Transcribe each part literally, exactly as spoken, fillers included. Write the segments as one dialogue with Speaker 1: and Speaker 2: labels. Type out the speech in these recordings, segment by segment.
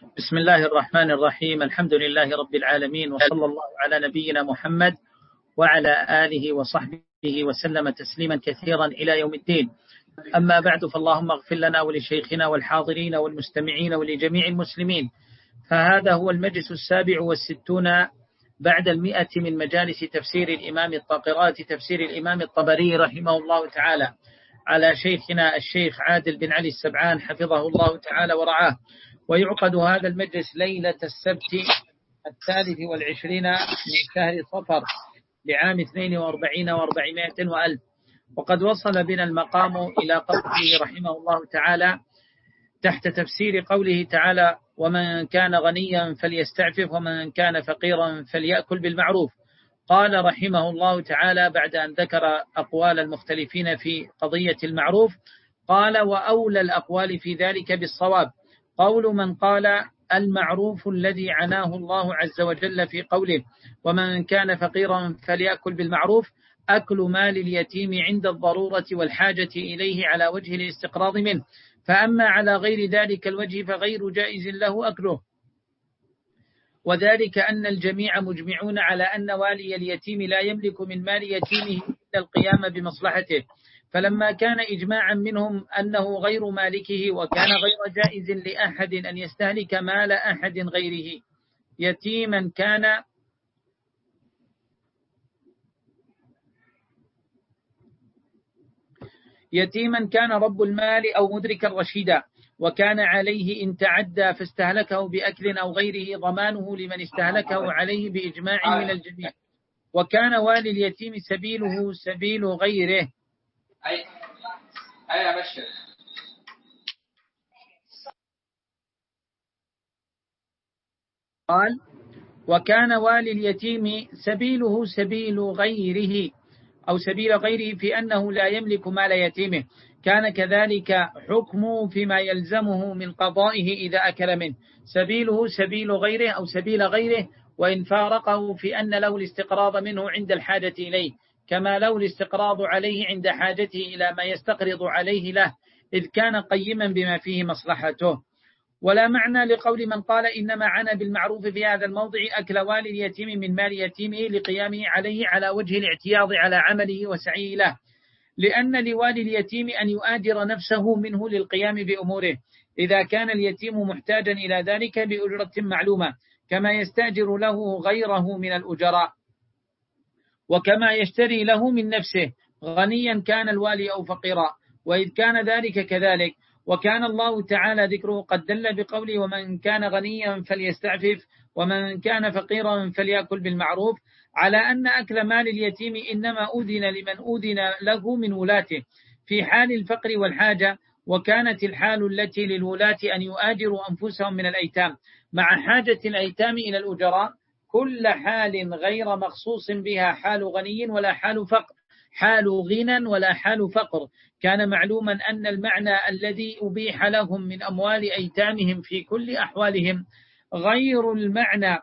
Speaker 1: بسم الله الرحمن الرحيم. الحمد لله رب العالمين، وصلى الله على نبينا محمد وعلى آله وصحبه وسلم تسليما كثيرا إلى يوم الدين. أما بعد، فاللهم اغفر لنا ولشيخنا والحاضرين والمستمعين ولجميع المسلمين. فهذا هو المجلس السابع والستون بعد المئة من مجالس تفسير الإمام الطاقرات، تفسير الإمام الطبري رحمه الله تعالى، على شيخنا الشيخ عادل بن علي السبعان حفظه الله تعالى ورعاه. ويعقد هذا المجلس ليلة السبت الثالث والعشرين من شهر صفر لعام اثنين واربعين واربعمائة وألف. وقد وصل بنا المقام إلى قوله رحمه الله تعالى تحت تفسير قوله تعالى: ومن كان غنيا فليستعفف ومن كان فقيرا فليأكل بالمعروف. قال رحمه الله تعالى بعد أن ذكر أقوال المختلفين في قضية المعروف، قال: وأولى الأقوال في ذلك بالصواب قول من قال المعروف الذي عناه الله عز وجل في قوله: ومن كان فقيرا فليأكل بالمعروف، أكل مال اليتيم عند الضرورة والحاجة إليه على وجه الاستقراض منه، فأما على غير ذلك الوجه فغير جائز له أكله. وذلك أن الجميع مجمعون على أن والي اليتيم لا يملك من مال يتيمه إلا القيام بمصلحته، فلما كان إجماعا منهم أنه غير مالكه، وكان غير جائز لأحد أن يستهلك مال أحد غيره يتيما كان يتيما كان رب المال أو مدركا رشيدا، وكان عليه إن تعدى فاستهلكه بأكل أو غيره ضمانه لمن استهلكه عليه بإجماع من الجميع. وكان والي اليتيم سبيله سبيل غيره أي أي أبشر قال: وكان والي اليتيم سبيله سبيل غيره أو سبيل غيره في أنه لا يملك مال يتيمه، كان كذلك حكمه فيما يلزمه من قضائه إذا أكل منه، سبيله سبيل غيره أو سبيل غيره، وإن فارقه في أن له الاستقراض منه عند الحاجة إليه، كما له الاستقراض عليه عند حاجته إلى ما يستقرض عليه له، إذ كان قيما بما فيه مصلحته. ولا معنى لقول من قال إنما عنى بالمعروف في هذا الموضع أكل والي اليتيم من مال يتيمه لقيامه عليه على وجه الاعتياض على عمله وسعيه له، لأن لوالي اليتيم أن يؤاجر نفسه منه للقيام بأموره إذا كان اليتيم محتاجا إلى ذلك بأجرة معلومة، كما يستأجر له غيره من الأجراء، وكما يشتري له من نفسه، غنيا كان الوالي أو فقيرا، وإذ كان ذلك كذلك. وكان الله تعالى ذكره قد دل بقوله: ومن كان غنيا فليستعفف ومن كان فقيرا فليأكل بالمعروف، على أن أكل مال اليتيم إنما أذن لمن أذن له من ولاته في حال الفقر والحاجة، وكانت الحال التي للولاة أن يؤاجروا أنفسهم من الأيتام مع حاجة الأيتام إلى الأجراء، كل حال غير مخصوص بها حال غني ولا حال فقر، حال غنى ولا حال فقر. كان معلوما أن المعنى الذي أبيح لهم من أموال أيتامهم في كل أحوالهم غير المعنى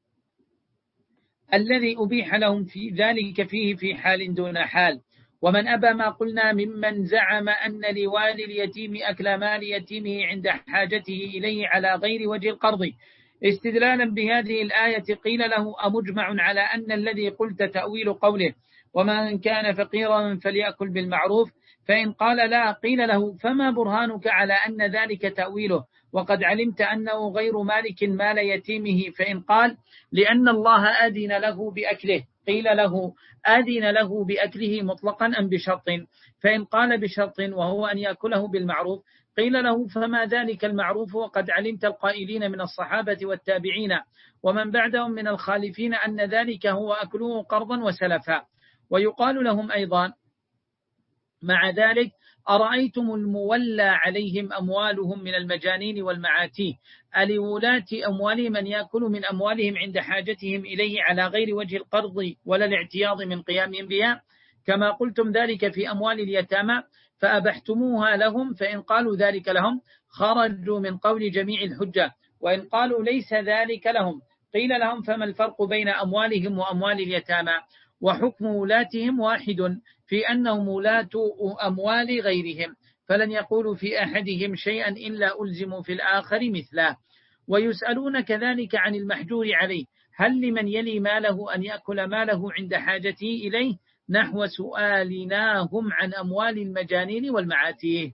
Speaker 1: الذي أبيح لهم في ذلك فيه في حال دون حال. ومن أبى ما قلنا ممن زعم أن لوالي اليتيم أكل مال يتيمه عند حاجته إليه على غير وجه القرض استدلالا بهذه الآية، قيل له: أمجمع على أن الذي قلت تأويل قوله ومن كان فقيرا فليأكل بالمعروف؟ فإن قال لا، قيل له: فما برهانك على أن ذلك تأويله وقد علمت أنه غير مالك مال يتيمه؟ فإن قال: لأن الله أذن له بأكله، قيل له: أذن له بأكله مطلقا أم بشرط؟ فإن قال بشرط وهو أن يأكله بالمعروف، قيل له: فما ذلك المعروف وقد علمت القائلين من الصحابة والتابعين ومن بعدهم من الخالفين أن ذلك هو أكله قرضا وسلفا. ويقال لهم أيضا مع ذلك: أرأيتم المولى عليهم أموالهم من المجانين والمعاتيه، ألولاة أموالهم من يأكل من أموالهم عند حاجتهم إليه على غير وجه القرض ولا الاعتياض من قيامهم بها، كما قلتم ذلك في أموال اليتامى فأبحتموها لهم؟ فإن قالوا ذلك لهم خرجوا من قول جميع الحجة، وإن قالوا ليس ذلك لهم قيل لهم: فما الفرق بين أموالهم وأموال اليتامى؟ وحكم ولاتهم واحد في أنهم ولاة أموال غيرهم، فلن يقولوا في أحدهم شيئا إلا ألزموا في الآخر مثله. ويسألون كذلك عن المحجور عليه هل لمن يلي ماله أن يأكل ماله عند حاجته إليه نحو سؤالناهم عن أموال المجانين والمعاتيه.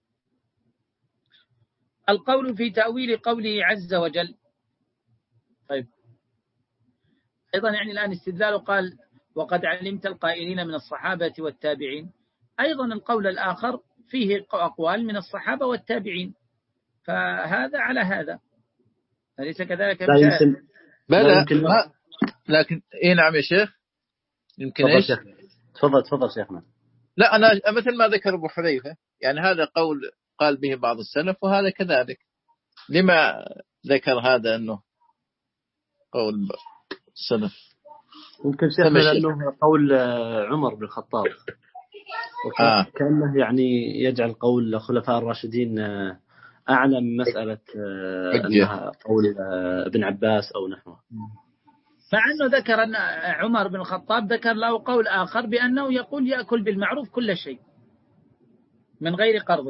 Speaker 1: القول في تأويل قوله عز وجل. طيب أيضا يعني الآن استدلال قال وقد علمت القائلين من الصحابة والتابعين، أيضا القول الآخر فيه أقوال من الصحابة والتابعين، فهذا على هذا أليس كذلك؟
Speaker 2: لا يمكن
Speaker 3: لا يمكن ما لكن إيه نعم يا شيخ يمكن إيش
Speaker 2: تفضل تفضل شيخنا.
Speaker 3: لا أنا مثل ما ذكر أبو حذيفة يعني هذا قول قال به بعض السلف وهذا كذلك، لما ذكر هذا أنه قول السلف؟
Speaker 2: ممكن شيخنا لأنه قول عمر بن الخطاب
Speaker 3: آه.
Speaker 2: كأنه يعني يجعل قول الخلفاء الراشدين أعلى من مسألة أنها قول ابن عباس أو نحوه.
Speaker 1: مع أنه ذكر أن عمر بن الخطاب ذكر له قول آخر بأنه يقول يأكل بالمعروف كل شيء من غير قرض.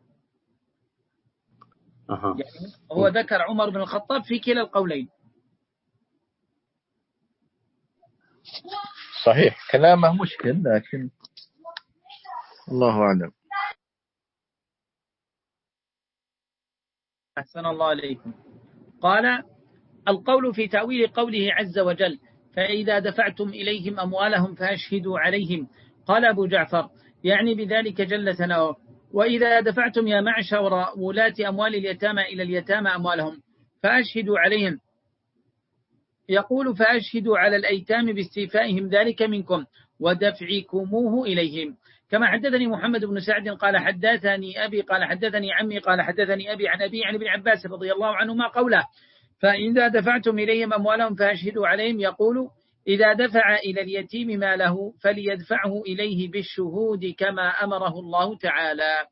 Speaker 2: أه.
Speaker 1: يعني هو ذكر عمر بن الخطاب في كلا القولين.
Speaker 3: صحيح كلامه مشكل لكن الله أعلم.
Speaker 1: أحسن الله عليكم. قال القول في تأويل قوله عز وجل فإذا دفعتم إليهم أموالهم فأشهدوا عليهم. قال أبو جعفر يعني بذلك جل ثناؤه وإذا دفعتم يا معشر ولاة أموال اليتامى إلى اليتامى أموالهم فأشهدوا عليهم. يقول فأشهدوا على الأيتام باستيفائهم ذلك منكم ودفعكموه إليهم. كما حدثني محمد بن سعد قال حدثني أبي قال حدثني عمي قال حدثني أبي عن أبي عن ابن عباس رضي الله عنهما قوله فإذا دفعتم إليهم أموالهم فأشهدوا عليهم. يقول إذا دفع إلى اليتيم ماله فليدفعه إليه بالشهود كما أمره الله تعالى.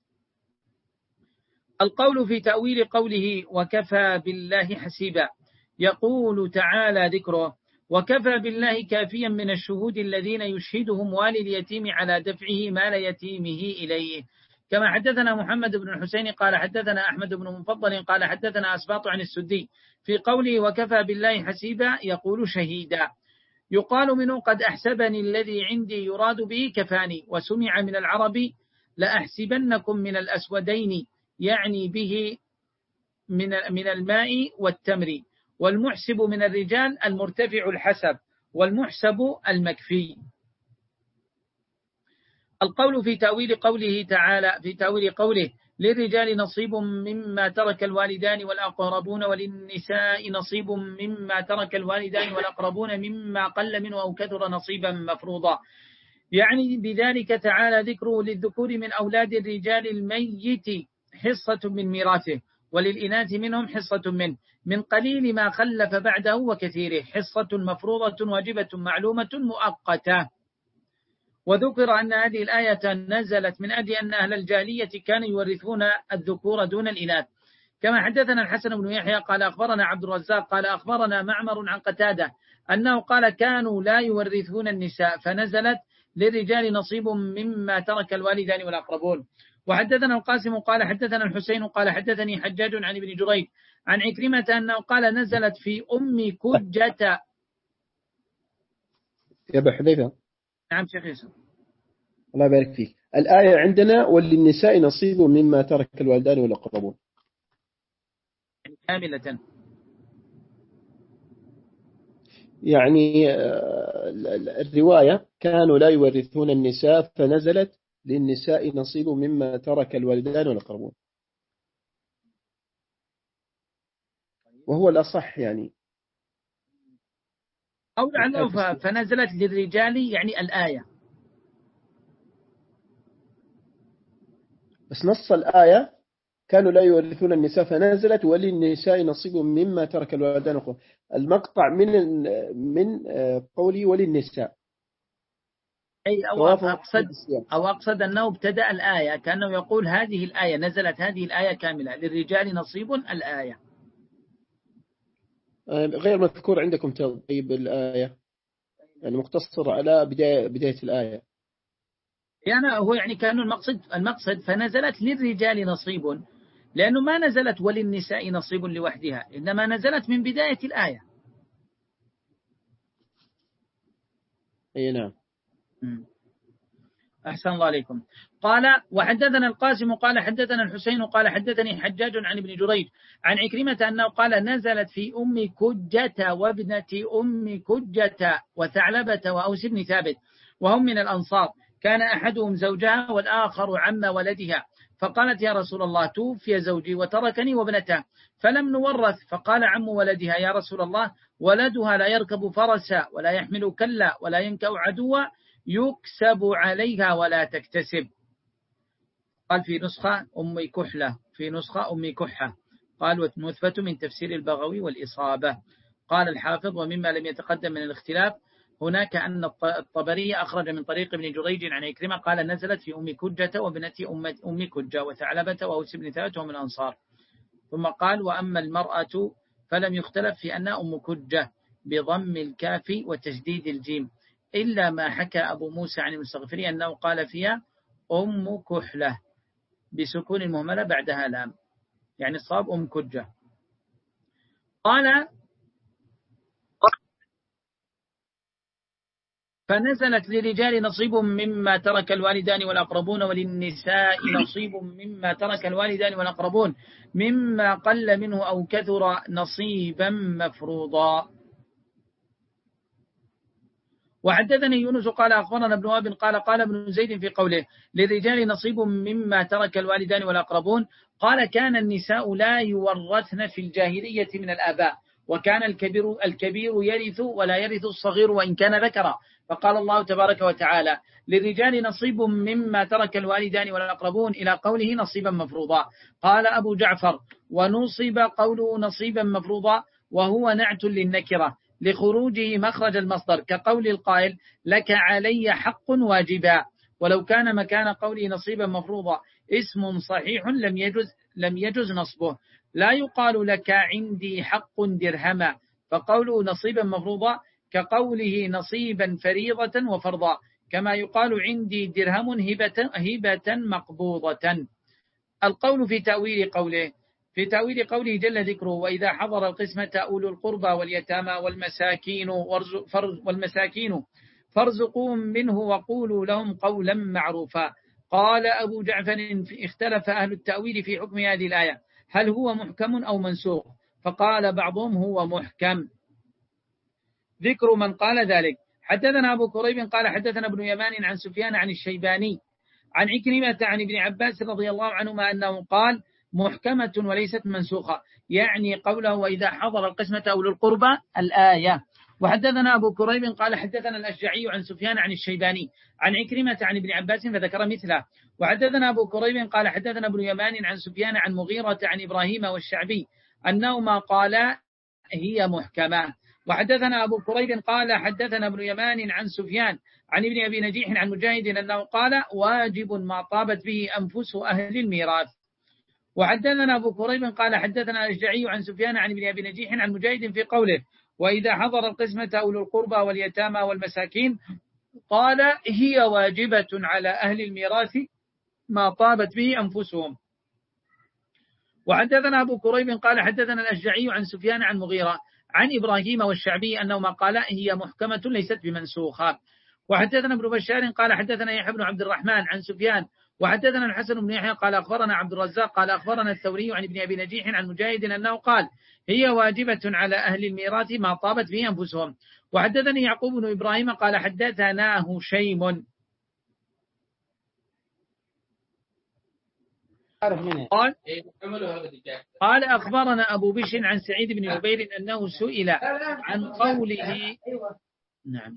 Speaker 1: القول في تأويل قوله وكفى بالله حسيبا. يقول تعالى ذكره وكفى بالله كافيا من الشهود الذين يشهدهم والي اليتيم على دفعه مال يتيمه إليه. كما حدثنا محمد بن الحسين قال حدثنا أحمد بن مفضل قال حدثنا أسباط عن السدي في قوله وكفى بالله حسيبا يقول شهيدا. يقال منه قد أحسبني الذي عندي يراد به كفاني. وسمع من العرب لأحسبنكم من الأسودين يعني به من من الماء والتمر. والمحسب من الرجال المرتفع الحسب والمحسب المكفي. القول في تأويل قوله تعالى في تأويل قوله للرجال نصيب مما ترك الوالدان والأقربون وللنساء نصيب مما ترك الوالدان والأقربون مما قل منه أو كثر نصيبا مفروضا. يعني بذلك تعالى ذكره للذكور من أولاد الرجال الميت حصة من ميراثه وللإناث منهم حصة منه من قليل ما خلف بعده وكثيره حصة مفروضة واجبة معلومة مؤقتة. وذكر أن هذه الآية نزلت من أجل أن أهل الجاهلية كانوا يورثون الذكور دون الإناث. كما حدثنا الحسن بن يحيى قال أخبرنا عبد الرزاق قال أخبرنا معمر عن قتادة أنه قال كانوا لا يورثون النساء فنزلت للرجال نصيب مما ترك الوالدان والأقربون. وحدثنا القاسم قال حدثنا الحسين قال حدثني حجاج عن ابن جريج عن عكرمة أنه قال نزلت في أم كجة.
Speaker 4: يا أبا حذيفة.
Speaker 1: نعم شيخ يوسف.
Speaker 4: الله يبارك فيك. الآية عندنا وللنساء نصيب مما ترك الوالدان والأقربون
Speaker 1: كاملة
Speaker 4: يعني الرواية كانوا لا يورثون النساء فنزلت للنساء نصيب مما ترك الوالدان والأقربون وهو الأصح يعني
Speaker 1: أو لعله فنزلت للرجال يعني الآية
Speaker 4: بس نص الآية كانوا لا يورثون النساء فنزلت وللنساء نصيب مما ترك الوالدان والأقربون. المقطع من من قولي وللنساء
Speaker 1: أي أو أقصد أو أقصد أنه ابتدأ الآية كأنه يقول هذه الآية نزلت هذه الآية كاملة للرجال نصيب الآية
Speaker 4: غير مذكور عندكم طيب الآية يعني مقتصر على بداية بداية الآية
Speaker 1: يعني هو يعني كان المقصد المقصد فنزلت للرجال نصيب لأنه ما نزلت وللنساء نصيب لوحدها، إنما نزلت من بداية الآية.
Speaker 4: أي نعم.
Speaker 1: أحسن الله عليكم. قال وحدثنا القاسم قال حدثنا الحسين قال حدثني حجاج عن ابن جريج عن عكرمة أنه قال نزلت في أم كجة وابنة أم كجة وثعلبة وأوس بن ثابت وهم من الأنصار، كان أحدهم زوجها والآخر عم ولدها، فقالت يا رسول الله توفي زوجي وتركني وابنته فلم نورث، فقال عم ولدها يا رسول الله ولدها لا يركب فرسا ولا يحمل كلا ولا ينكأ عدوا يكسب عليها ولا تكتسب. قال في نسخة أم كحلة، في نسخة أم كحة. قال ومثبت من تفسير البغوي والإصابة. قال الحافظ ومما لم يتقدم من الاختلاف هناك أن الطبري أخرج من طريق ابن جريج عن عكرمة قال نزلت في أم كجة وابنة أم كجة وثعلبة وأوس بن ثابت ومن الأنصار. ثم قال وأما المرأة فلم يختلف في أنها أم كجة بضم الكاف وتشديد الجيم، إلا ما حكى أبو موسى عن المستغفري أنه قال فيها أم كحلة بسكون المهملة بعدها لام، يعني الصواب أم كجة. قال فنزلت للرجال نصيب مما ترك الوالدان والأقربون وللنساء نصيب مما ترك الوالدان والأقربون مما قل منه أو كثر نصيبا مفروضا. وحدثني يونس قال أخبرنا ابن وهب قال قال ابن زيد في قوله للرجال نصيب مما ترك الوالدان والأقربون، قال كان النساء لا يورثن في الجاهلية من الآباء، وكان الكبير الكبير يرث ولا يرث الصغير وإن كان ذكرا، فقال الله تبارك وتعالى للرجال نصيب مما ترك الوالدان والأقربون إلى قوله نصيبا مفروضا. قال أبو جعفر ونصب قوله نصيبا مفروضا وهو نعت للنكرة لخروجه مخرج المصدر، كقول القائل لك علي حق واجبا، ولو كان مكان قوله نصيبا مفروضا اسم صحيح لم يجز لم يجز نصبه، لا يقال لك عندي حق درهما، فقوله نصيبا مفروضا كقوله نصيبا فريضة وفرضا، كما يقال عندي درهم هبة, هبة مقبوضة. القول في تأويل قوله في تأويل قوله جل ذكره وإذا حضر القسمة أولو القربى واليتامى والمساكين والمساكين فارزقوهم منه وقولوا لهم قولا معروفا. قال أبو جعفر اختلف أهل التأويل في حكم هذه الآية هل هو محكم أو منسوخ، فقال بعضهم هو محكم. ذكر من قال ذلك. حدثنا أبو كريب قال حدثنا ابن يمان عن سفيان عن الشيباني عن عكرمة عن ابن عباس رضي الله عنهما أنه قال محكمة وليست منسوخة، يعني قوله وإذا حضر القسمة أولو القربى الآية. وحدثنا أبو كريب قال حدثنا الأشجعي عن سفيان عن الشيباني عن عكرمة عن ابن عباس فذكر مثله. وحدثنا أبو كريب قال حدثنا ابن يمان عن سفيان عن مغيرة عن إبراهيم والشعبي أنهما قالا هي محكمة. وحدثنا أبو كريب قال حدثنا ابن يمان عن سفيان عن ابن أبي نجيح عن مجاهد أنه قال واجب ما طابت به أنفس أهل الميراث. وحدثنا أبو كريب قال حدثنا الأشجعي عن سفيان عن ابن أبي نجيح عن مجاهد في قوله وإذا حضر القسمة أولو القربى واليتامى والمساكين قال هي واجبة على أهل الميراث ما طابت به أنفسهم. وحدثنا أبو كريب قال حدثنا الأشجعي عن سفيان عن مغيرة عن إبراهيم والشعبي أنهما قال هي محكمة ليست بمنسوخة. وحدثنا ابن بشار قال حدثنا يحيى بن عبد الرحمن عن سفيان وحدثنا الحسن بن يحيى قال أخبرنا عبد الرزاق قال أخبرنا الثوري عن ابن أبي نجيح عن مجاهد أنه قال هي واجبة على أهل الميراث ما طابت به أنفسهم. وحدثني يعقوب بن إبراهيم قال حدثنا هشيم قال قال أخبرنا أبو بشر عن سعيد بن جبير أنه سئل عن قوله نعم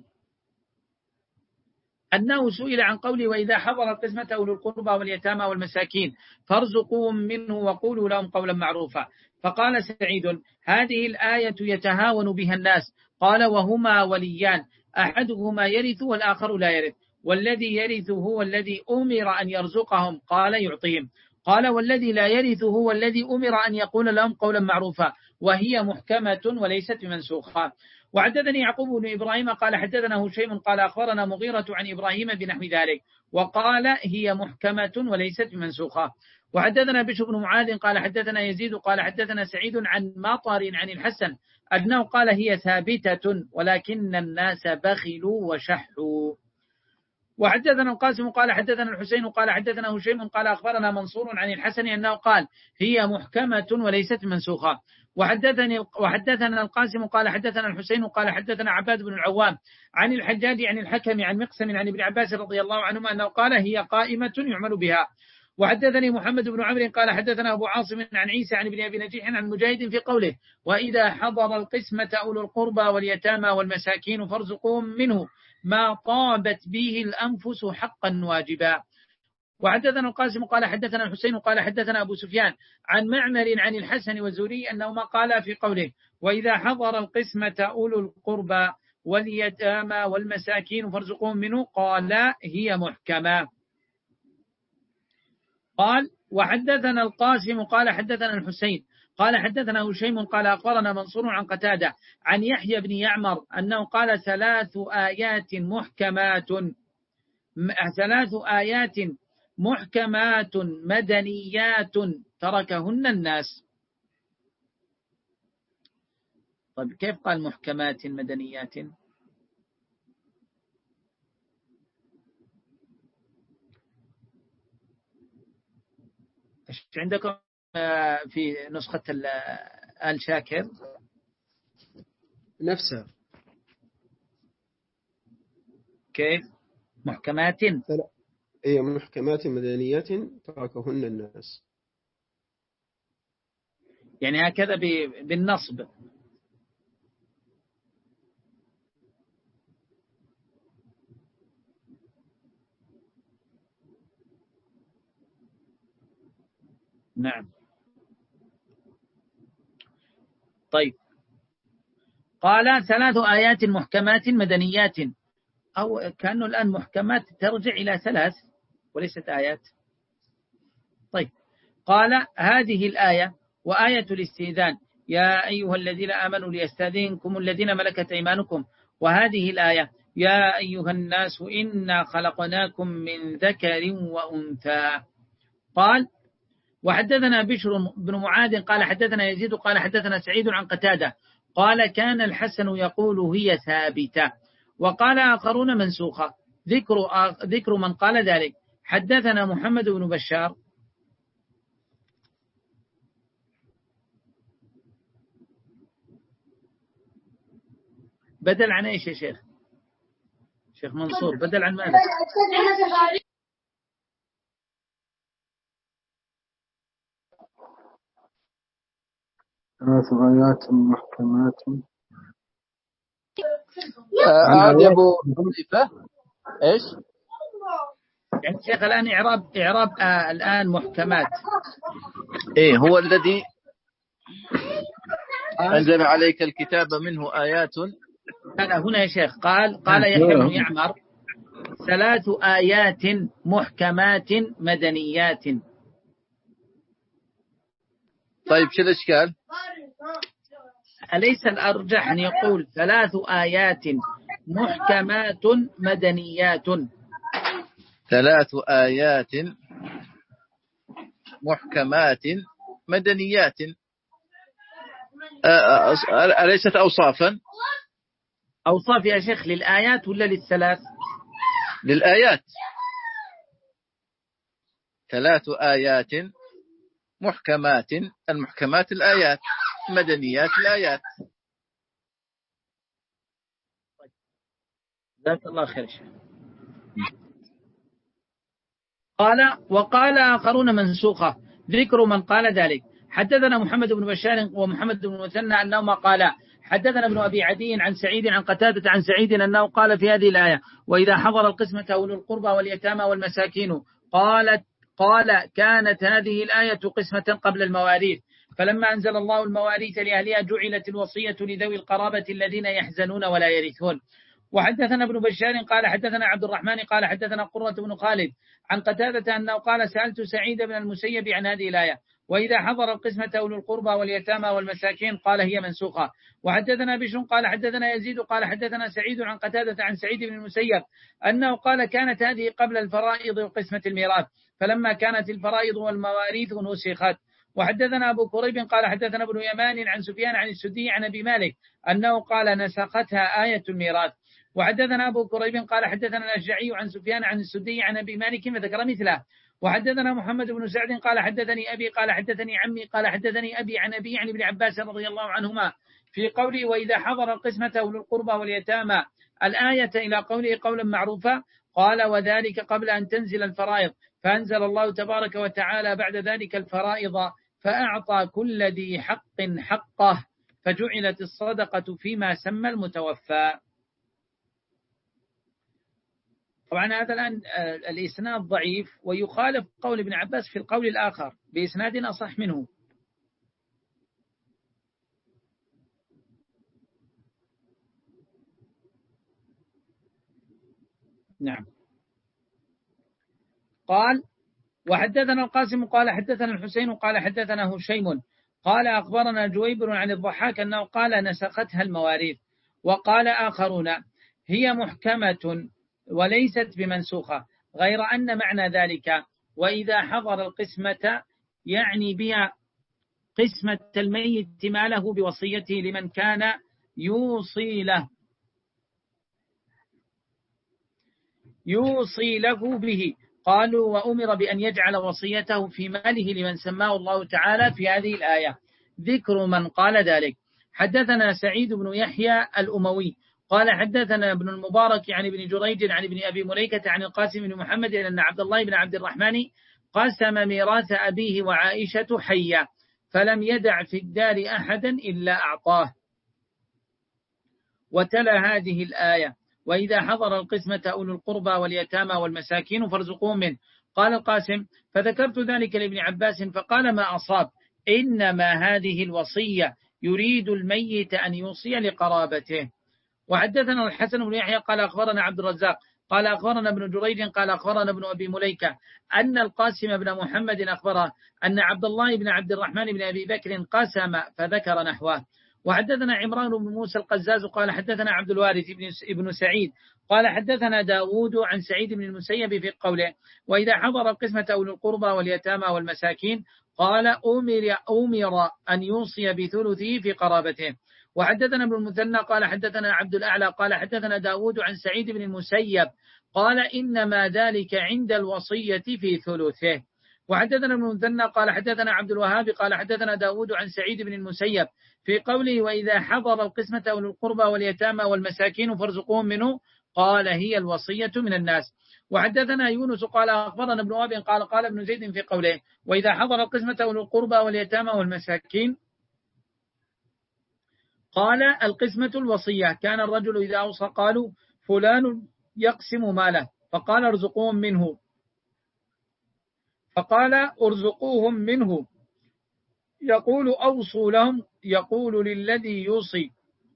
Speaker 1: أنه سئل عن قوله وإذا حضر القسمة أولو القربى واليتامى والمساكين فارزقوهم منه وقولوا لهم قولا معروفا، فقال سعيد هذه الآية يتهاون بها الناس. قال وهما وليان أحدهما يرث والآخر لا يرث، والذي يرث هو الذي أمر أن يرزقهم قال يعطيهم، قال والذي لا يرث هو الذي أمر أن يقول لهم قولا معروفا، وهي محكمة وليست منسوخة. وحدثني يعقوب بن إبراهيم قال حدثنا هشيم قال أخبرنا مغيرة عن إبراهيم بنحو ذلك وقال هي محكمة وليست منسوخة. وحدثنا بشر بن معاذ قال حدثنا يزيد قال حدثنا سعيد عن مطر عن الحسن أنه قال هي ثابتة ولكن الناس بخلوا وشحوا. وحدثنا القاسم قال حدثنا الحسين قال حدثنا هشيم قال أخبرنا منصور عن الحسن أنه قال هي محكمة وليست منسوخة. وحدثني وحدثنا القاسم قال حدثنا الحسين قال حدثنا عباد بن العوام عن الحجاج عن الحكم عن مقسم عن ابن عباس رضي الله عنهما أنه قال هي قائمة يعمل بها. وحدثني محمد بن عمرو قال حدثنا أبو عاصم عن عيسى عن ابن أبي نجيح عن مجاهد في قوله وإذا حضر القسمة أولو القربى واليتامى والمساكين فارزقوهم منه ما طابت به الأنفس حقا واجبا. وحدثنا القاسم قال حدثنا الحسين قال حدثنا أبو سفيان عن معمر عن الحسن والزهري أنهما قالا في قوله وإذا حضر القسمة أولو القربى واليتامى والمساكين فارزقوهم منه قال هي محكمة. قال وحدثنا القاسم قال حدثنا الحسين قال حدثنا هشيم قال أخبرنا منصور عن قتادة عن يحيى بن يعمر أنه قال ثلاث آيات محكمات ثلاث آيات محكمات مدنيات تركهن الناس. طيب كيف قال محكمات مدنيات؟ ايش عندكم في نسخة آل شاكر
Speaker 4: نفسها
Speaker 1: كيف محكمات
Speaker 4: هي محكمات مدنيات تركهن الناس
Speaker 1: يعني هكذا بالنصب. نعم. طيب قال ثلاث آيات محكمات مدنيات أو كأنه الآن محكمات ترجع إلى ثلاث وليست آيات. طيب قال هذه الآية وآية الاستئذان يا أيها الذين آمنوا ليستأذنكم الذين ملكت أيمانكم وهذه الآية يا أيها الناس إنا خلقناكم من ذكر وأنثى. قال وحدثنا بشر بن معاذ قال حدثنا يزيد قال حدثنا سعيد عن قتادة قال كان الحسن يقول هي ثابتة وقال آخرون منسوخة ذكر ذكر من قال ذلك. حدثنا محمد بن بشار بدل عن ايش يا شيخ؟ شيخ منصور بدل عن ماذا؟
Speaker 5: ثلاث آيات محكمات.
Speaker 3: أعد يا أبو حذيفة إيش؟
Speaker 1: يعني شيخ الآن إعراب إعراب آه الآن محكمات.
Speaker 3: إيه هو الذي أنزل عليك الكتاب منه آيات.
Speaker 1: لا هنا يا شيخ قال قال يحيى بن يعمر ثلاث آيات محكمات مدنيات.
Speaker 3: طيب شو الإشكال؟
Speaker 1: أليس الأرجح أن يقول ثلاث آيات محكمات مدنيات؟
Speaker 3: ثلاث آيات محكمات مدنيات أليست أوصافا؟
Speaker 1: أوصاف يا شيخ للآيات ولا للثلاث؟
Speaker 3: للآيات. ثلاث آيات محكمات المحكمات الآيات مدنيات الآيات.
Speaker 1: جزاك الله خير. قال وقال آخرون منسوخة ذكر من قال ذلك. حدثنا محمد بن بشار ومحمد بن مثنى أنهما قالا حدثنا ابن أبي عدي عن سعيد عن قتادة عن سعيد أنه قال في هذه الآية وإذا حضر القسمة أولو القربى واليتامى والمساكين قالت قال كانت هذه الآية قسمة قبل المواريث فلما أنزل الله المواريث لأهلها جعلت الوصية لذوي القرابة الذين يحزنون ولا يرثون. وحدثنا ابن بشار قال حدثنا عبد الرحمن قال حدثنا قرة بن خالد عن قتادة أنه قال سألت سعيد بن المسيب عن هذه الآية وإذا حضر القسمة أولو القربى واليتامى والمساكين قال هي منسوخة. وحدثنا بشر قال حدثنا يزيد قال حدثنا سعيد عن قتادة عن سعيد بن المسيب أنه قال كانت هذه قبل الفرائض وقسمة الميراث فلما كانت الفرائض والمواريث نسخت. وحدثنا أبو كريب قال حدثنا ابن يمان عن سفيان عن السدي عن أبي مالك أنه قال نسختها آية الميراث. وحدثنا أبو كريب قال حدثنا الأشجعي عن سفيان عن السدي عن أبي مالك فذكر مثله. وحدثنا محمد بن سعد قال حدثني أبي قال حدثني عمي قال حدثني أبي عن أبي عن ابن عباس رضي الله عنهما في قوله وإذا حضر القسمة أولو القربى واليتامى الآية إلى قوله قولا معروفا قال وذلك قبل أن تنزل الفرائض فأنزل الله تبارك وتعالى بعد ذلك الفرائض فأعطى كل ذي حق حقه فجعلت الصدقة فيما سمى المتوفى. طبعا هذا الآن الإسناد ضعيف ويخالف قول ابن عباس في القول الآخر بإسناد أصح منه. نعم. قال وحدثنا القاسم قال حدثنا الحسين قال حدثنا هشيم قال أخبرنا جويبر عن الضحاك أنه قال نسختها المواريث. وقال آخرون هي محكمة وليست بمنسوخة غير أن معنى ذلك وإذا حضر القسمة يعني بها قسمة الميت ماله بوصيته لمن كان يوصي له يوصي له به. قالوا وأمر بأن يجعل وصيته في ماله لمن سماه الله تعالى في هذه الآية. ذكر من قال ذلك. حدثنا سعيد بن يحيى الأموي قال حدثنا ابن المبارك عن ابن جريج عن ابن أبي مليكة عن القاسم بن محمد أن عبد الله بن عبد الرحمن قسم ميراث أبيه وعائشة حيا فلم يدع في الدار أحدا إلا أعطاه. وتلا هذه الآية وإذا حضر القسمة أولو القربى واليتامى والمساكين فارزقوهم منه. قال القاسم فذكرت ذلك لابن عباس فقال ما أصاب إنما هذه الوصية يريد الميت أن يوصي لقرابته. وحدثنا الحسن بن يحيى قال أخبرنا عبد الرزاق قال أخبرنا ابن جريج قال أخبرنا ابن أبي مليكة أن القاسم بن محمد أخبره أن عبد الله بن عبد الرحمن بن أبي بكر قسم فذكر نحوه. وحدثنا عمران بن موسى القزاز قال حدثنا عبد الوارث بن سعيد قال حدثنا داود عن سعيد بن المسيب في قوله وإذا حضر القسمة أولو القربى واليتامى والمساكين قال أمر, أمر أن يوصي بثلثه في قرابته. وحدثنا ابن المثنى قال حدثنا عبد الأعلى قال حدثنا داود عن سعيد بن المسيب قال إنما ذلك عند الوصية في ثلثه. وحدثنا ابن المثنى قال حدثنا عبد الوهاب قال حدثنا داود عن سعيد بن المسيب في قوله وإذا حضر القسمة أولو القربى واليتامى والمساكين فارزقوهم منه قال هي الوصية من الناس. وحدثنا يونس قال أخبرنا ابن وهب قال قال ابن زيد في قوله وإذا حضر القسمة أولو القربى واليتامى والمساكين قال القسمة الوصية كان الرجل إذا أوصى قالوا فلان يقسم ماله فقال ارزقوهم منه فقال ارزقوهم منه يقول أوصوا لهم يقول للذي يوصي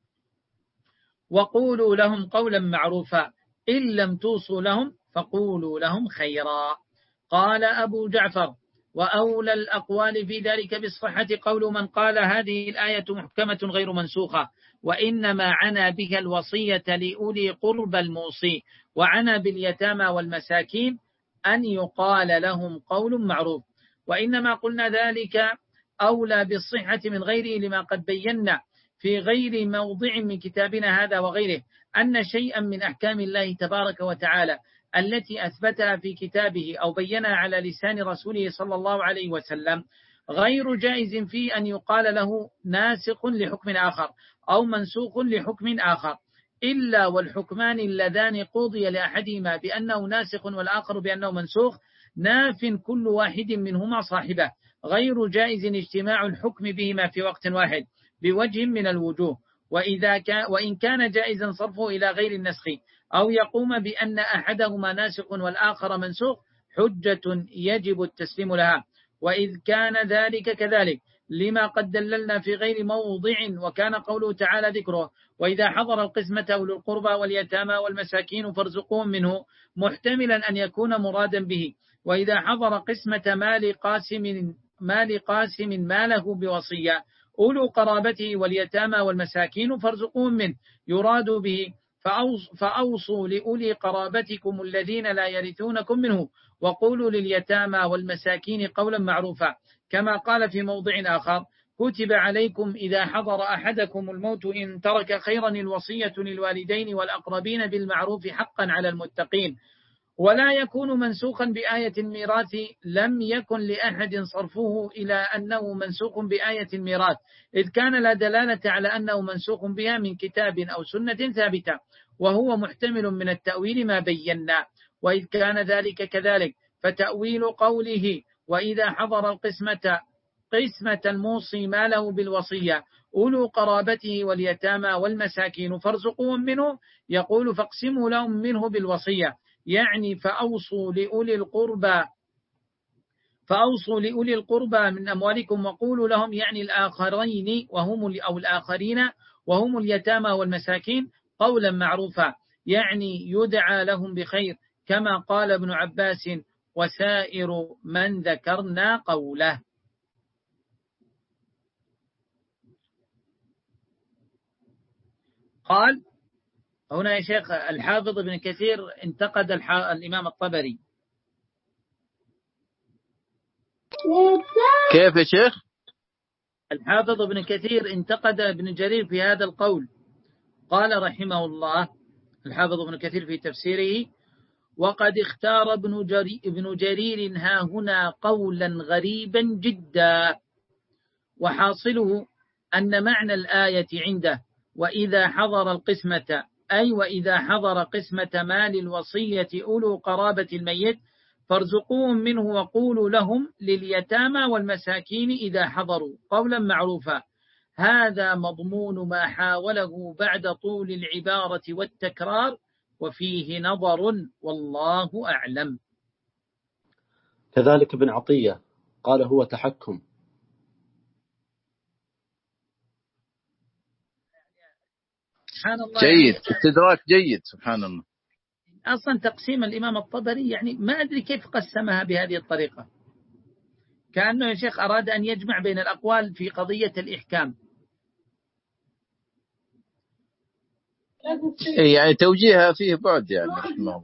Speaker 1: وقولوا لهم قولا معروفا إن لم توصوا لهم فقولوا لهم خيرا. قال أبو جعفر وأولى الأقوال في ذلك بالصحة قول من قال هذه الآية محكمة غير منسوخة وإنما عنا بها الوصية لأولي قرب الموصي وعنا باليتامى والمساكين أن يقال لهم قول معروف. وإنما قلنا ذلك أولى بالصحة من غيره لما قد بينا في غير موضع من كتابنا هذا وغيره أن شيئا من أحكام الله تبارك وتعالى التي أثبتها في كتابه أو بينها على لسان رسوله صلى الله عليه وسلم غير جائز في أن يقال له ناسخ لحكم آخر أو منسوخ لحكم آخر إلا والحكمان اللذان قضي لأحدهما بأنه ناسخ والآخر بأنه منسوخ ناف كل واحد منهما صاحبه غير جائز اجتماع الحكم بهما في وقت واحد بوجه من الوجوه. وإذا كان وإن كان جائزا صرفه إلى غير النسخ أو يقوم بأن أحدهما ناسخ والآخر منسوخ حجة يجب التسليم لها. وإذ كان ذلك كذلك لما قد دللنا في غير موضع، وكان قوله تعالى ذكره وإذا حضر القسمة أولو القربى واليتامى والمساكين فارزقوهم منه محتملا أن يكون مرادا به. وإذا حضر قسمة مال قاسم مال قاسم ماله بوصية أولو قرابته واليتامى والمساكين فارزقوهم منه يراد به فأوصوا لأولي قرابتكم الذين لا يرثونكم منه وقولوا لليتامى والمساكين قولا معروفا، كما قال في موضع آخر كتب عليكم إذا حضر أحدكم الموت إن ترك خيرا الوصية للوالدين والأقربين بالمعروف حقا على المتقين. ولا يكون منسوخا بآية الميراث لم يكن لأحد صرفه إلى أنه منسوخ بآية الميراث، إذ كان لا دلالة على أنه منسوخ بها من كتاب أو سنة ثابتة، وهو محتمل من التأويل ما بينا. وإذ كان ذلك كذلك فتأويل قوله وإذا حضر القسمة قسمة الموصي ماله بالوصية أولو قرابته واليتامى والمساكين فارزقوهم منه يقول فاقسموا لهم منه بالوصية، يعني فأوصوا لأولي القربى فأوصوا لأولي القربى من أموالكم وقولوا لهم، يعني الآخرين وهم أو الآخرين وهم اليتامى والمساكين قولا معروفا، يعني يدعى لهم بخير، كما قال ابن عباس وسائر من ذكرنا قوله. قال هنا يا شيخ الحافظ ابن كثير انتقد الإمام الطبري.
Speaker 3: كيف يا شيخ؟
Speaker 1: الحافظ ابن كثير انتقد ابن جرير في هذا القول، قال رحمه الله الحافظ ابن كثير في تفسيره وقد اختار ابن جرير, ابن جرير ها هنا قولا غريبا جدا، وحاصله أن معنى الآية عنده وإذا حضر القسمة أي وإذا حضر قسمة مال الوصية أولو قرابة الميت فارزقوهم منه وقولوا لهم لليتامى والمساكين إذا حضروا قولا معروفا. هذا مضمون ما حاوله بعد طول العبارة والتكرار، وفيه نظر والله أعلم.
Speaker 2: كذلك ابن عطية قال هو تحكم.
Speaker 1: سبحان الله،
Speaker 3: جيد، استدراك جيد، سبحان الله.
Speaker 1: أصلا تقسيم الإمام الطبري يعني ما أدري كيف قسمها بهذه الطريقة، كأنه يا شيخ أراد أن يجمع بين الأقوال في قضية الإحكام،
Speaker 3: يعني توجيهها فيه بعد يعني رحمه الله.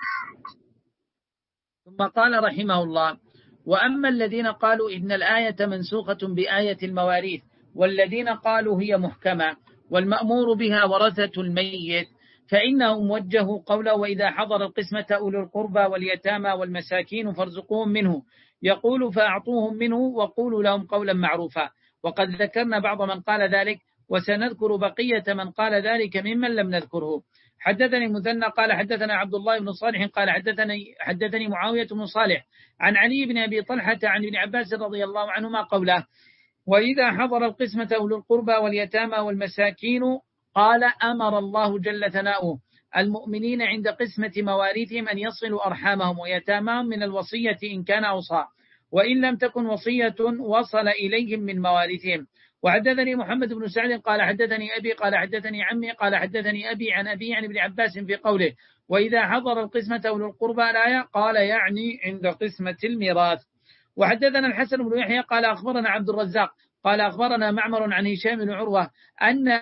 Speaker 1: ثم قال رحمه الله وأما الذين قالوا إن الآية منسوخة بآية المواريث والذين قالوا هي محكمة والمأمور بها ورثة الميت فإنهم وجهوا قوله وإذا حضر القسمة أولو القربى واليتامى والمساكين فارزقوهم منه يقول فأعطوهم منه وقولوا لهم قولا معروفا. وقد ذكرنا بعض من قال ذلك وسنذكر بقية من قال ذلك ممن لم نذكره. حدثني مثنى قال حدثنا عبد الله بن صالح قال حدثني حدثني معاوية بن صالح عن علي بن أبي طلحة عن ابن عباس رضي الله عنهما قوله وإذا حضر القسمة أولو القربى واليتامى والمساكين قال أمر الله جل ثناؤه المؤمنين عند قسمة مواريثهم أن يصلوا أرحامهم ويتاماهم من الوصية إن كان أوصى، وإن لم تكن وصية وصل إليهم من مواريثهم. وحدثني محمد بن سعد قال حدثني أبي قال حدثني عمي قال حدثني أبي عن أبي عن ابن عباس في قوله وإذا حضر القسمة أولو القربى الآية قال يعني عند قسمة الميراث. وحدثنا الحسن بن يحيى قال أخبرنا عبد الرزاق قال أخبرنا معمر عن هشام بن عروة أن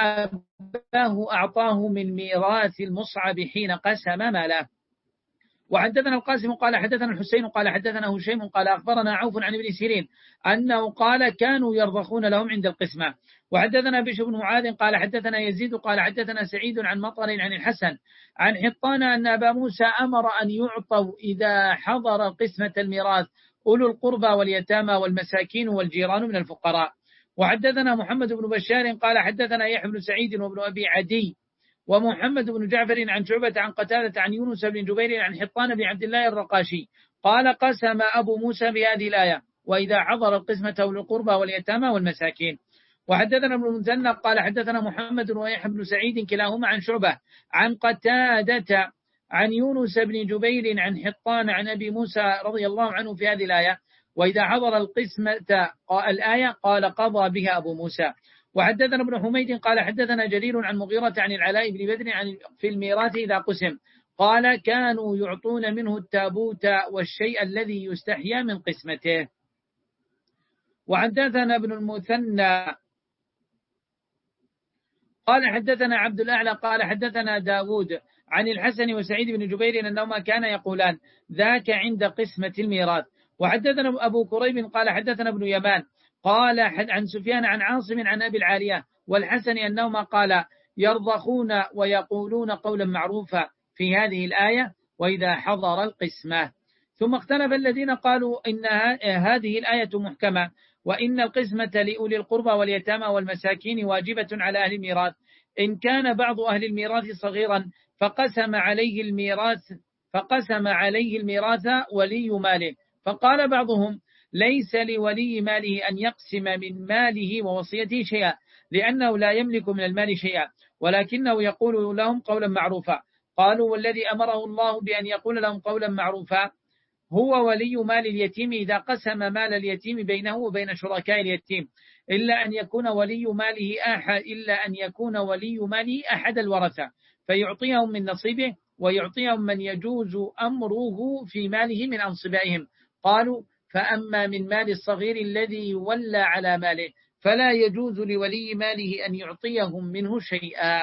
Speaker 1: أباه أعطاه من ميراث المصعب حين قسم ماله. وحدثنا القاسم قال حدثنا الحسين قال حدثنا هشيم قال أخبرنا عوف عن ابن سيرين أنه قال كانوا يرضخون لهم عند القسمة. وحدثنا بشر بن معاذ قال حدثنا يزيد قال حدثنا سعيد عن مطر عن الحسن عن حطان أن أبا موسى أمر أن يعطوا إذا حضر قسمة الميراث أولو القربى واليتامى والمساكين والجيران من الفقراء. وحدثنا محمد بن بشار قال حدثنا يحيى بن سعيد وابن أبي عدي ومحمد بن جعفر عن شعبة عن قتادة عن يونس بن جبير عن حطان بن عبد الله الرقاشي قال قسم أبو موسى بهذه الآية وإذا حضر القسمة أولو القربى واليتامى والمساكين. وحدثنا ابن المثنى قال حدثنا محمد ويحيى بن سعيد كلاهما عن شعبة عن قتادة عن يونس بن جبير عن حطان عن أبي موسى رضي الله عنه في هذه الآية وإذا حضر القسمة الآية قال قضى بها أبو موسى. وحدثنا ابن حميد قال حدثنا جرير عن مغيرة عن العلاء بن بدر عن في الميراث إذا قسم قال كانوا يعطون منه التابوت والشيء الذي يستحيا من قسمته. وحدثنا ابن المثنى قال حدثنا عبد الأعلى قال حدثنا داود عن الحسن وسعيد بن جبير أنهما كان يقولان ذاك عند قسمة الميراث. وحدثنا أبو كريب قال حدثنا ابن يمان قال عن سفيان عن عاصم عن أبي العالية والحسن أنهما قال يرضخون ويقولون قولا معروفا في هذه الآية وإذا حضر القسمة. ثم اختلف الذين قالوا إن هذه الآية محكمة وإن القسمة لأولي القربى واليتامى والمساكين واجبة على أهل الميراث إن كان بعض أهل الميراث صغيرا فقسم عليه الميراث فقسم عليه الميراث ولي ماله. فقال بعضهم ليس لولي ماله أن يقسم من ماله ووصيته شيئا لأنه لا يملك من المال شيئا ولكنه يقول لهم قولا معروفا. قالوا والذي أمره الله بأن يقول لهم قولا معروفا هو ولي مال اليتيم إذا قسم مال اليتيم بينه وبين شركاء اليتيم إلا أن يكون ولي ماله أحد إلا أن يكون ولي ماله أحد الورثة فيعطيهم من نصيبه ويعطيهم من يجوز أمره في ماله من أنصبائهم. قالوا فأما من مال الصغير الذي يولى على ماله فلا يجوز لولي ماله أن يعطيهم منه شيئا.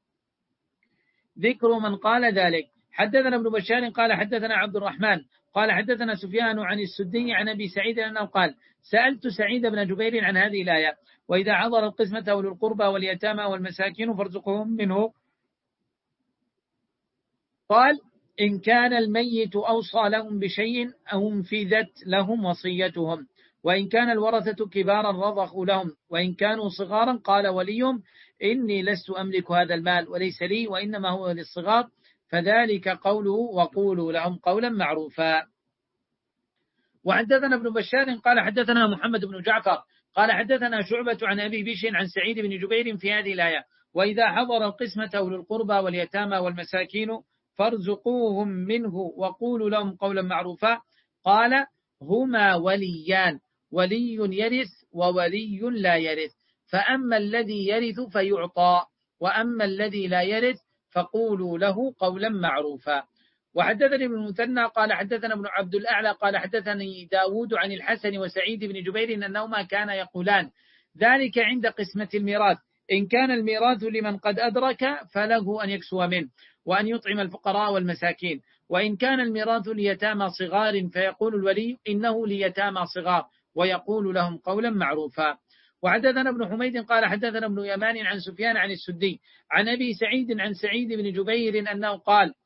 Speaker 1: ذكر من قال ذلك. حدثنا ابن بشار قال حدثنا عبد الرحمن قال حدثنا سفيان عن السدي عن أبي سعيد أنه قال سألت سعيد بن جبير عن هذه الآية وإذا حضر القسمة أولو القربى واليتامى والمساكين فارزقهم منه قال إن كان الميت أوصى لهم بشيء أو انفذت لهم وصيتهم وإن كان الورثة كبارا رضخوا لهم وإن كانوا صغارا قال وليهم إني لست أملك هذا المال وليس لي وإنما هو للصغار فذلك قوله وقولوا لهم قولا معروفا. وحدثنا ابن بشار قال حدثنا محمد بن جعفر قال حدثنا شعبة عن أبي بشر عن سعيد بن جبير في هذه الآية وإذا حضر القسمة أولو القربى واليتامى والمساكين فارزقوهم منه وقولوا لهم قولا معروفا قال هما وليان ولي يرث وولي لا يرث فأما الذي يرث فيعطى وأما الذي لا يرث فقولوا له قولا معروفا. وحدثني ابن المثنى قال حدثنا ابن عبد الأعلى قال حدثني داود عن الحسن وسعيد بن جبير أنهما كان يقولان ذلك عند قسمة الميراث إن كان الميراث لمن قد أدرك فله أن يكسو منه وأن يطعم الفقراء والمساكين وإن كان الميراث ليتامى صغار فيقول الولي إنه ليتامى صغار ويقول لهم قولا معروفا. وحدثنا ابن حميد قال حدثنا ابن يمان عن سفيان عن السدي عن أبي سعيد عن سعيد بن جبير أنه قال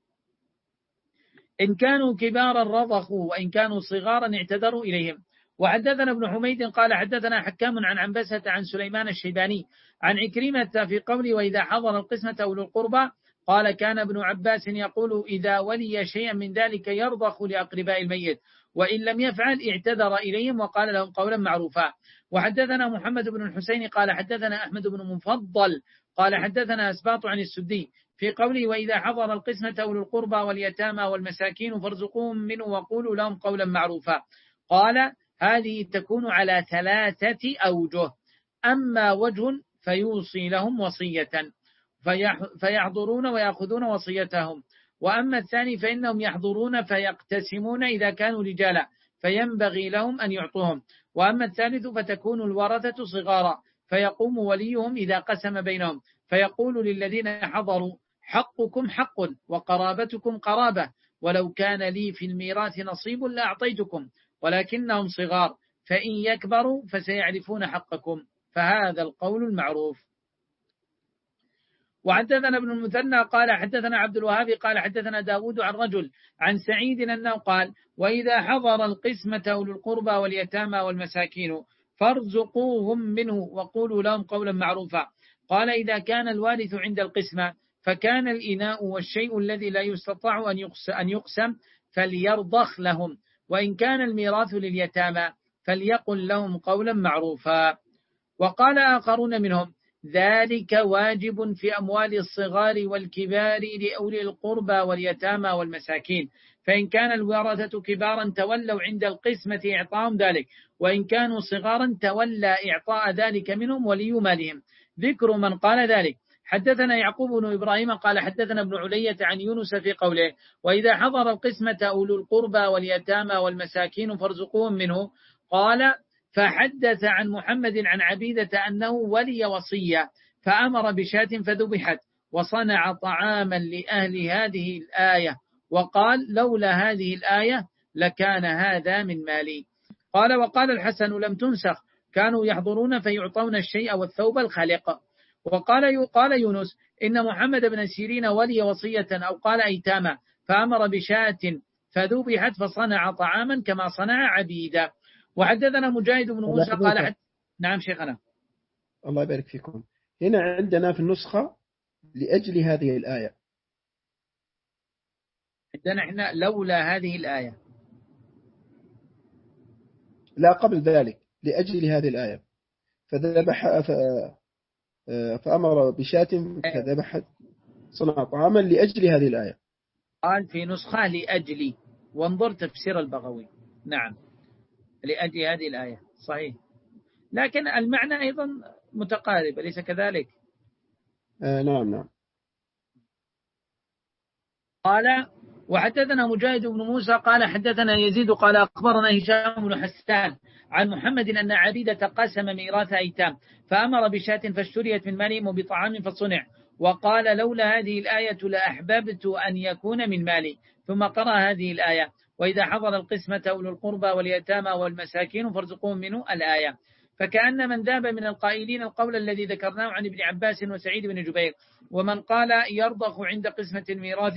Speaker 1: إن كانوا كبارا رضخوا وإن كانوا صغارا اعتذروا إليهم. وحدثنا ابن حميد قال حدثنا حكام عن عنبسة عن سليمان الشيباني عن عكرمة في قوله وإذا حضر القسمة أولو القربى قال كان ابن عباس يقول إذا ولي شيئا من ذلك يرضخ لأقرباء الميت وإن لم يفعل اعتذر إليهم وقال لهم قولا معروفا. وحدثنا محمد بن الحسين قال حدثنا أحمد بن مفضل قال حدثنا أسباط عن السدي في قوله وإذا حضر القسمة أولو القربى واليتامى والمساكين فارزقوهم منه وقولوا لهم قولا معروفا قال هذه تكون على ثلاثة أوجه أما وجه فيوصي لهم وصية فيحضرون ويأخذون وصيتهم وأما الثاني فإنهم يحضرون فيقتسمون إذا كانوا رجالا فينبغي لهم أن يعطوهم وأما الثالث فتكون الورثة صغارا فيقوم وليهم إذا قسم بينهم فيقول للذين حضروا حقكم حق وقرابتكم قرابة ولو كان لي في الميراث نصيب لأعطيتكم ولكنهم صغار فإن يكبروا فسيعرفون حقكم فهذا القول المعروف. وحدثنا ابن المثنى قال حدثنا عبد الوهاب قال حدثنا داود عن رجل عن سعيد أنه قال وإذا حضر القسمة أولو القربى واليتامى والمساكين فارزقوهم منه وقولوا لهم قولا معروفا قال إذا كان الوارث عند القسمة فكان الإناء والشيء الذي لا يستطاع أن يقسم فليرضخ لهم وإن كان الميراث لليتامى فليقل لهم قولا معروفا. وقال آخرون منهم ذلك واجب في أموال الصغار والكبار لأولي القربى واليتامى والمساكين، فإن كان الورثة كبارا تولوا عند القسمة إعطاهم ذلك، وإن كانوا صغارا تولى إعطاء ذلك منهم ولي مالهم. ذكر من قال ذلك. حدثنا يعقوب بن إبراهيم قال حدثنا ابن علية عن يونس في قوله وإذا حضر القسمة أولو القربى واليتامى والمساكين فارزقوهم منه. قال فحدث عن محمد عن عبيدة أنه ولي وصية فأمر بشاة فذبحت وصنع طعاما لأهل هذه الآية، وقال لولا هذه الآية لكان هذا من مالي. قال وقال الحسن لم تنسخ، كانوا يحضرون فيعطون الشيء والثوب الخالق. وقال قال يونس إن محمد بن سيرين ولي وصية أو قال أيتاما فأمر بشاة فذبحت فصنع طعاما كما صنع عبيدة. وحدثنا مجاهد بن موسى قال حد... نعم شيخنا
Speaker 4: الله يبارك فيكم. هنا عندنا في النسخة لأجل هذه الآية،
Speaker 1: عندنا احنا لولا هذه الآية،
Speaker 4: لا قبل ذلك لأجل هذه الآية فذبح ف... فأمر بشاة فذبحت صنع طعاما لأجل هذه الآية.
Speaker 1: قال في نسخة لأجلي، وانظر تفسير البغوي. نعم لأجل هذه الآية صحيح، لكن المعنى أيضا متقارب أليس كذلك؟
Speaker 4: آه نعم نعم.
Speaker 1: قال وحدثنا مجاهد بن موسى قال حدثنا يزيد قال أخبرنا هشام بن حسان عن محمد أن عبيدة قسم ميراث أيتام فأمر بشاة فاشتريت من مالهم وبطعام فصنع، وقال لولا هذه الآية لأحببت أن يكون من مالي. ثم قرأ هذه الآية وإذا حضر القسمة أولو القربى واليتامى والمساكين فارزقوهم منه الآية. فكأن من ذهب من القائلين القول الذي ذكرناه عن ابن عباس وسعيد بن جبير ومن قال يرضخ عند قسمة الميراث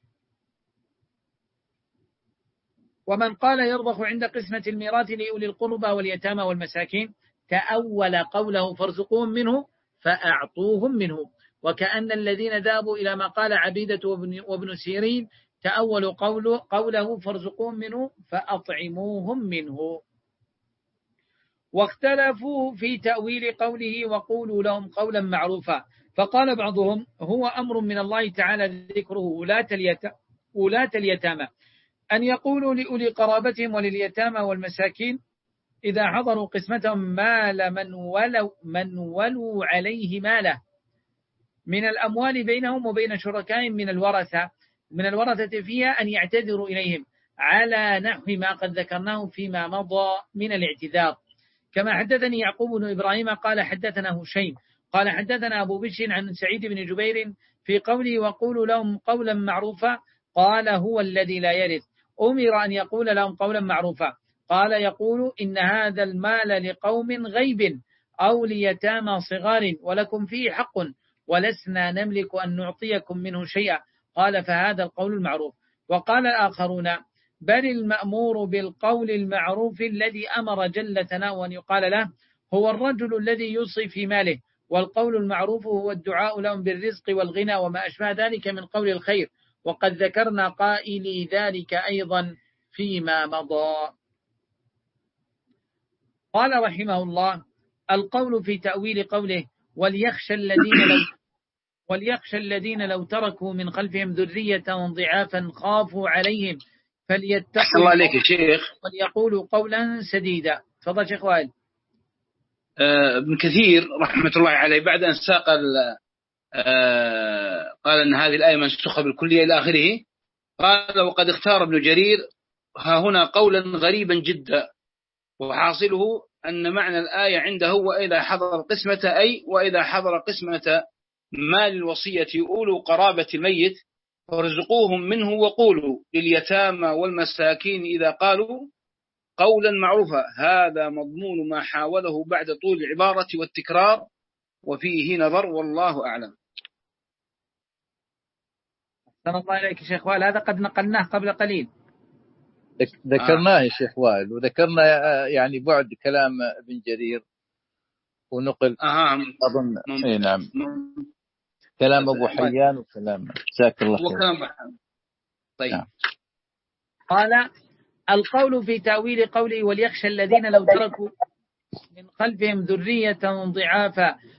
Speaker 1: ومن قال يرضخ عند قسمة الميراث لأولي القربى واليتامى والمساكين تأول قوله فارزقوهم منه فأعطوهم منه. وكأن الذين ذهبوا إلى ما قال عبيدة وابن, وابن سيرين تأولوا قوله, قوله فارزقوهم منه فأطعموهم منه. واختلفوا في تأويل قوله وقولوا لهم قولا معروفا، فقال بعضهم هو أمر من الله تعالى ذكره ولاة اليتامى أن يقولوا لأولي قرابتهم ولليتامى والمساكين إذا حضروا قسمتهم مال من ولوا, من ولوا عليه ماله من الأموال بينهم وبين شركائهم من الورثة من الورثة فيها أن يعتذروا إليهم على نحو ما قد ذكرناه فيما مضى من الاعتذار. كما حدثني يعقوب بن إبراهيم قال حدثنا هشيم قال حدثنا أبو بشر عن سعيد بن جبير في قوله وقولوا لهم قولا معروفا قال هو الذي لا يرث أمر أن يقول لهم قولا معروفا. قال يقول إن هذا المال لقوم غيب أو ليتامى صغار ولكم فيه حق ولسنا نملك أن نعطيكم منه شيئا. قال فهذا القول المعروف. وقال الآخرون بل المأمور بالقول المعروف الذي أمر جل ثناؤه أن يقال له هو الرجل الذي يوصي في ماله، والقول المعروف هو الدعاء لهم بالرزق والغنى وما أشبه ذلك من قول الخير، وقد ذكرنا قائلي ذلك أيضا فيما مضى. قال رحمه الله القول في تأويل قوله وليخشى الذين لو وليخشى الذين لو تركوا من خلفهم ذرية ضعافا خافوا عليهم فليتقوا
Speaker 6: الله عليك يا شيخ
Speaker 1: وليقولوا قولا سديدا. تفضل شيخ وائل.
Speaker 6: ابن كثير رحمة الله عليه بعد أن ساق قال أن هذه الآية منسوخة بالكلية إلى آخره قال وقد اختار ابن جرير ها هنا قولا غريبا جدا، وحاصله أن معنى الآية عنده وإذا حضر قسمة أي وإذا حضر قسمة مال الوصية أولو قرابة الميت فارزقوهم منه وقولوا لليتامى والمساكين إذا قالوا قولا معروفا. هذا مضمون ما حاوله بعد طول العبارة والتكرار وفيه نظر والله أعلم.
Speaker 1: أحسن الله إليك شيخ وائل، هذا قد نقلناه قبل قليل
Speaker 3: ذكرناه يا شيخ وائل، وذكرنا يعني بعد كلام ابن جرير ونقل
Speaker 6: آه
Speaker 3: أظن إيه نعم كلام أبو حيان وكلام جزاك الله خير
Speaker 6: وكلام طيب نعم.
Speaker 1: قال القول في تأويل قوله وليخشى الذين لو تركوا من خلفهم ذرية ضعافا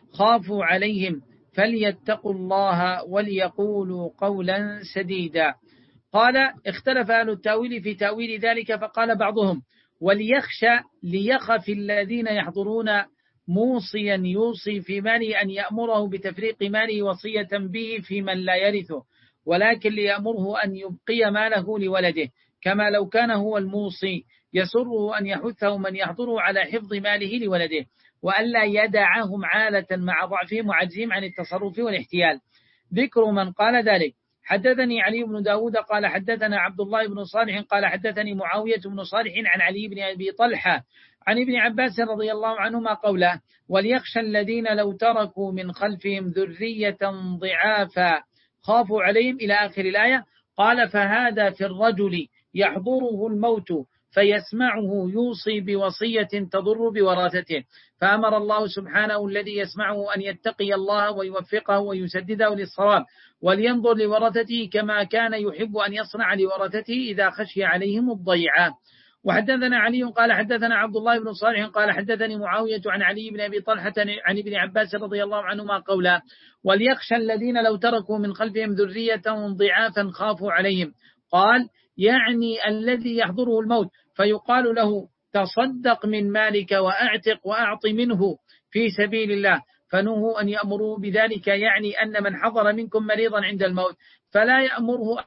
Speaker 1: خافوا عليهم فليتقوا الله وليقولوا قولا سديدا. قال اختلف أهل التأويل في تأويل ذلك، فقال بعضهم وليخشى ليخف الذين يحضرون موصيا يوصي في ماله أن يأمره بتفريق ماله وصية به في من لا يرثه، ولكن ليأمره أن يبقي ماله لولده، كما لو كان هو الموصي يسره أن يحثه من يحضره على حفظ ماله لولده، وألا يدعهم عالة مع ضعفهم وعجزهم عن التصرف والاحتيال. ذكر من قال ذلك: حدثني علي بن داود قال حدثنا عبد الله بن صالح قال حدثني معاوية بن صالح عن علي بن أبي طلحة عن ابن عباس رضي الله عنهما قوله: وليخشى الذين لو تركوا من خلفهم ذرية ضعافا خافوا عليهم إلى آخر الآية. قال: فهذا في الرجل يحضره الموت فيسمعه يوصي بوصية تضر بوراثته، فأمر الله سبحانه الذي يسمعه أن يتقي الله ويوفقه ويسدده للصواب، ولينظر لورثته كما كان يحب أن يصنع لورثته إذا خشي عليهم الضيعة. وحدثنا علي قال حدثنا عبد الله بن صالح قال حدثني معاوية عن علي بن أبي طلحة عن ابن عباس رضي الله عنهما قولا: وليخشى الذين لو تركوا من خلفهم ذرية ضعافا خافوا عليهم. قال: يعني الذي يحضره الموت فيقال له: تصدق من مالك وأعتق وأعط منه في سبيل الله، فنهوا أن يأمروا بذلك، يعني أن من حضر منكم مريضا عند الموت فلا يأمره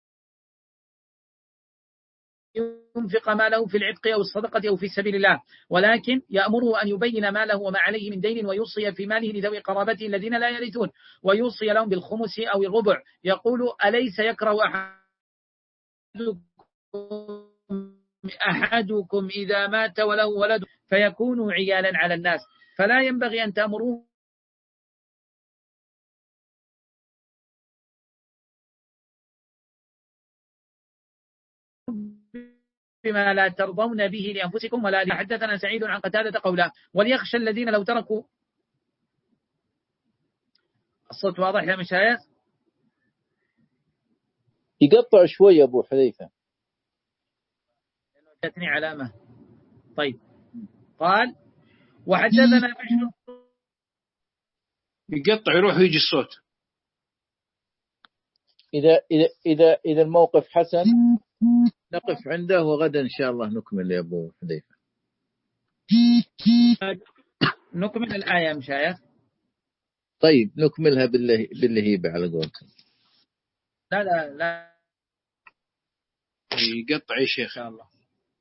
Speaker 1: ينفق ماله في العتق أو الصدقة أو في سبيل الله، ولكن يأمره أن يبين ماله وما عليه من دين ويوصي في ماله لذوي قرابته الذين لا يرثون، ويوصي لهم بالخمس أو الربع. يقول: أليس يكره أحدكم أحدكم إذا مات وله ولد فيكون عيالا على الناس، فلا ينبغي أن تأمروه بما لا ترضون به لأنفسكم ولا لي. حدثنا سعيد عن قتادة قوله: وليخشى الذين لو تركوا. الصوت واضح يا مشايخ؟
Speaker 3: يقطع شوي أبو حذيفة،
Speaker 1: جاتني علامة. طيب. قال: وحدثنا بشر.
Speaker 6: يقطع يروح ويجي الصوت.
Speaker 3: إذا إذا إذا إذا الموقف حسن نقف عنده، وغدا إن شاء الله نكمل يا أبو حذيفة.
Speaker 1: نكمل الآية مشايخ.
Speaker 3: طيب نكملها بالله باللهيبة على قولكم.
Speaker 1: لا لا لا
Speaker 6: يقطع يا شيخ.
Speaker 1: إن شاء الله.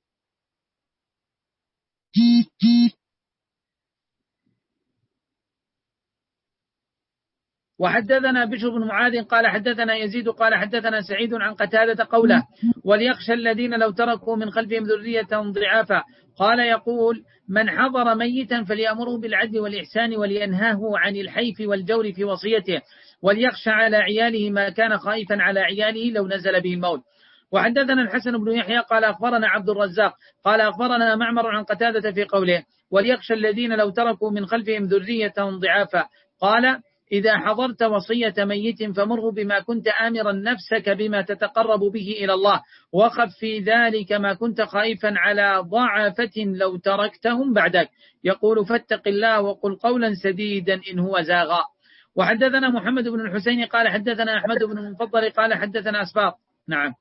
Speaker 1: وحدثنا بشر بن معاذ قال حدثنا يزيد قال حدثنا سعيد عن قتادة قوله: وليخشى الذين لو تركوا من خلفهم ذرية ضعافا. قال: يقول: من حضر ميتا فليأمره بالعدل والإحسان ولينهاه عن الحيف والجور في وصيته، وليخشى على عياله ما كان خائفا على عياله لو نزل به الموت. وحدثنا الحسن بن يحيى قال أخبرنا عبد الرزاق قال أخبرنا معمر عن قتادة في قوله: وليخشى الذين لو تركوا من خلفهم ذرية ضعافا. قال: إذا حضرت وصية ميت فمره بما كنت آمرا نفسك بما تتقرب به إلى الله، وخف في ذلك ما كنت خائفا على ضعفة لو تركتهم بعدك. يقول: فاتق الله وقل قولا سديدا إن هو زاغا. وحدثنا محمد بن الحسين قال حدثنا أحمد بن المفضل قال حدثنا أسباط. نعم.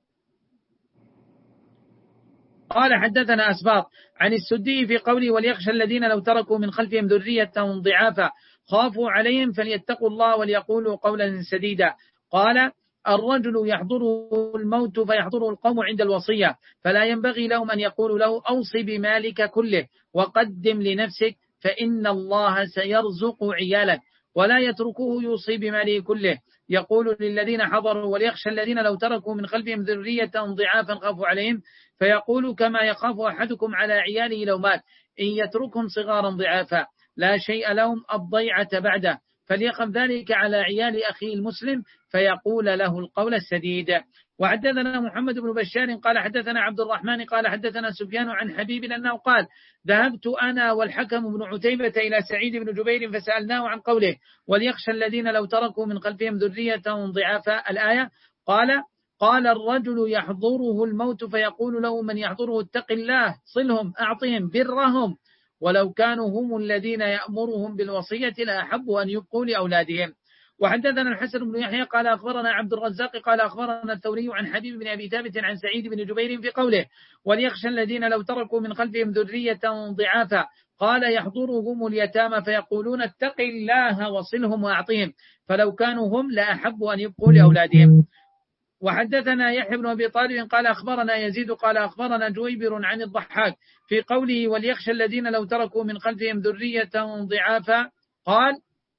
Speaker 1: قال حدثنا أسباط عن السدي في قوله: وليخشى الذين لو تركوا من خلفهم ذرية ضعافا خافوا عليهم فليتقوا الله وليقولوا قولا سديدا. قال: الرجل يحضره الموت فيحضره القوم عند الوصية، فلا ينبغي لهم أن يقولوا له: أوصي بمالك كله وقدم لنفسك فإن الله سيرزق عيالك، ولا يتركوه يوصي بماله كله. يقول للذين حضروا: وليخشى الذين لو تركوا من خلفهم ذرية ضعافا خافوا عليهم، فيقول: كما يخاف أحدكم على عياله لو مات، إن يتركهم صغارا ضعافا لا شيء لهم الضيعة بعده، فليخف ذلك على عيال أخيه المسلم فيقول له القول السديد. وحدثنا محمد بن بشار قال حدثنا عبد الرحمن قال حدثنا سفيان عن حبيب أنه قال: ذهبت أنا والحكم بن عتيبة إلى سعيد بن جبير فسألناه عن قوله: وليخشى الذين لو تركوا من خلفهم ذرية ضعافا الآية. قال: قال: الرجل يحضره الموت فيقول له من يحضره: اتق الله، صلهم، أعطهم، برهم، ولو كانوا هم الذين يأمرهم بالوصية لأحبوا أن يبقوا لأولادهم. وحدثنا الحسن بن يحيى قال أخبرنا عبد الرزاق قال أخبرنا الثوري عن حبيب بن أبي ثابت عن سعيد بن جبير في قوله وليخشى الذين لو تركوا من خلفهم ذرية ضعافا قال يحضرهم اليتامى فيقولون اتق الله وصلهم وأعطهم فلو كانوا هم لأحبوا أن يبقوا لأولادهم. وحدثنا يحيى بن أبي طالب قال أخبرنا يزيد قال أخبرنا جويبر عن الضحاك في قوله وليخشى الذين لو تركوا من خلفهم ذرية ضعافا قال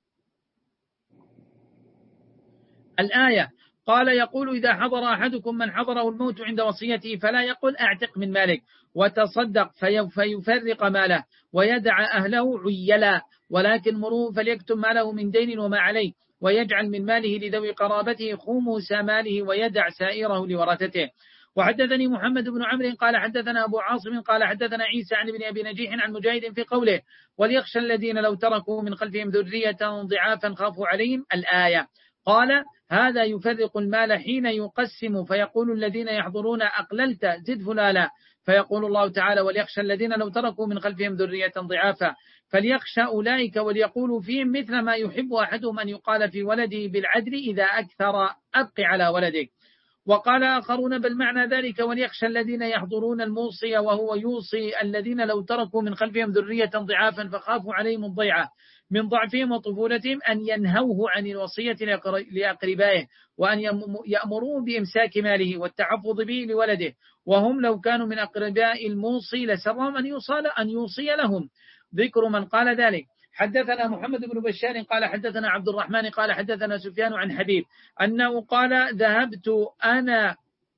Speaker 1: الآية قال يقول إذا حضر أحدكم من حضره الموت عند وصيته فلا يقل أعتق من مالك وتصدق فيفرق ماله ويدع أهله عيلا ولكن مروه فليكتم ماله من دين وما عليه ويجعل من ماله لذوي قرابته خمس ماله ويدع سائره لورثته. وحدثني محمد بن عمرو قال حدثنا أبو عاصم قال حدثنا عيسى عن ابن أبي نجيح عن مجاهد في قوله وليخشى الذين لو تركوا من خلفهم ذرية ضعافا خافوا عليهم الآية قال هذا يفرق المال حين يقسم فيقول الذين يحضرون أقللت زد فلانا فيقول الله تعالى وليخشى الذين لو تركوا من خلفهم ذرية ضعافا فليخشى أولئك وليقولوا فيهم مثل ما يحب أحدهم أن يقال في ولده بالعدل إذا أكثر أبق على ولدك. وقال آخرون بل معنى ذلك وليخشى الذين يحضرون الموصي وهو يوصي الذين لو تركوا من خلفهم ذرية ضعافا فخافوا عليهم الضيعة من ضعفهم وطفولتهم أن ينهوه عن الوصية لأقربائه وأن يأمروه بإمساك ماله والتحفظ به لولده وهم لو كانوا من أقرباء الموصي لسرهم أن يوصل أن يوصي لهم. ذكر من قال ذلك. حدثنا محمد بن بشار قال حدثنا عبد الرحمن قال حدثنا سفيان عن حبيب أنه قال ذهبت أنا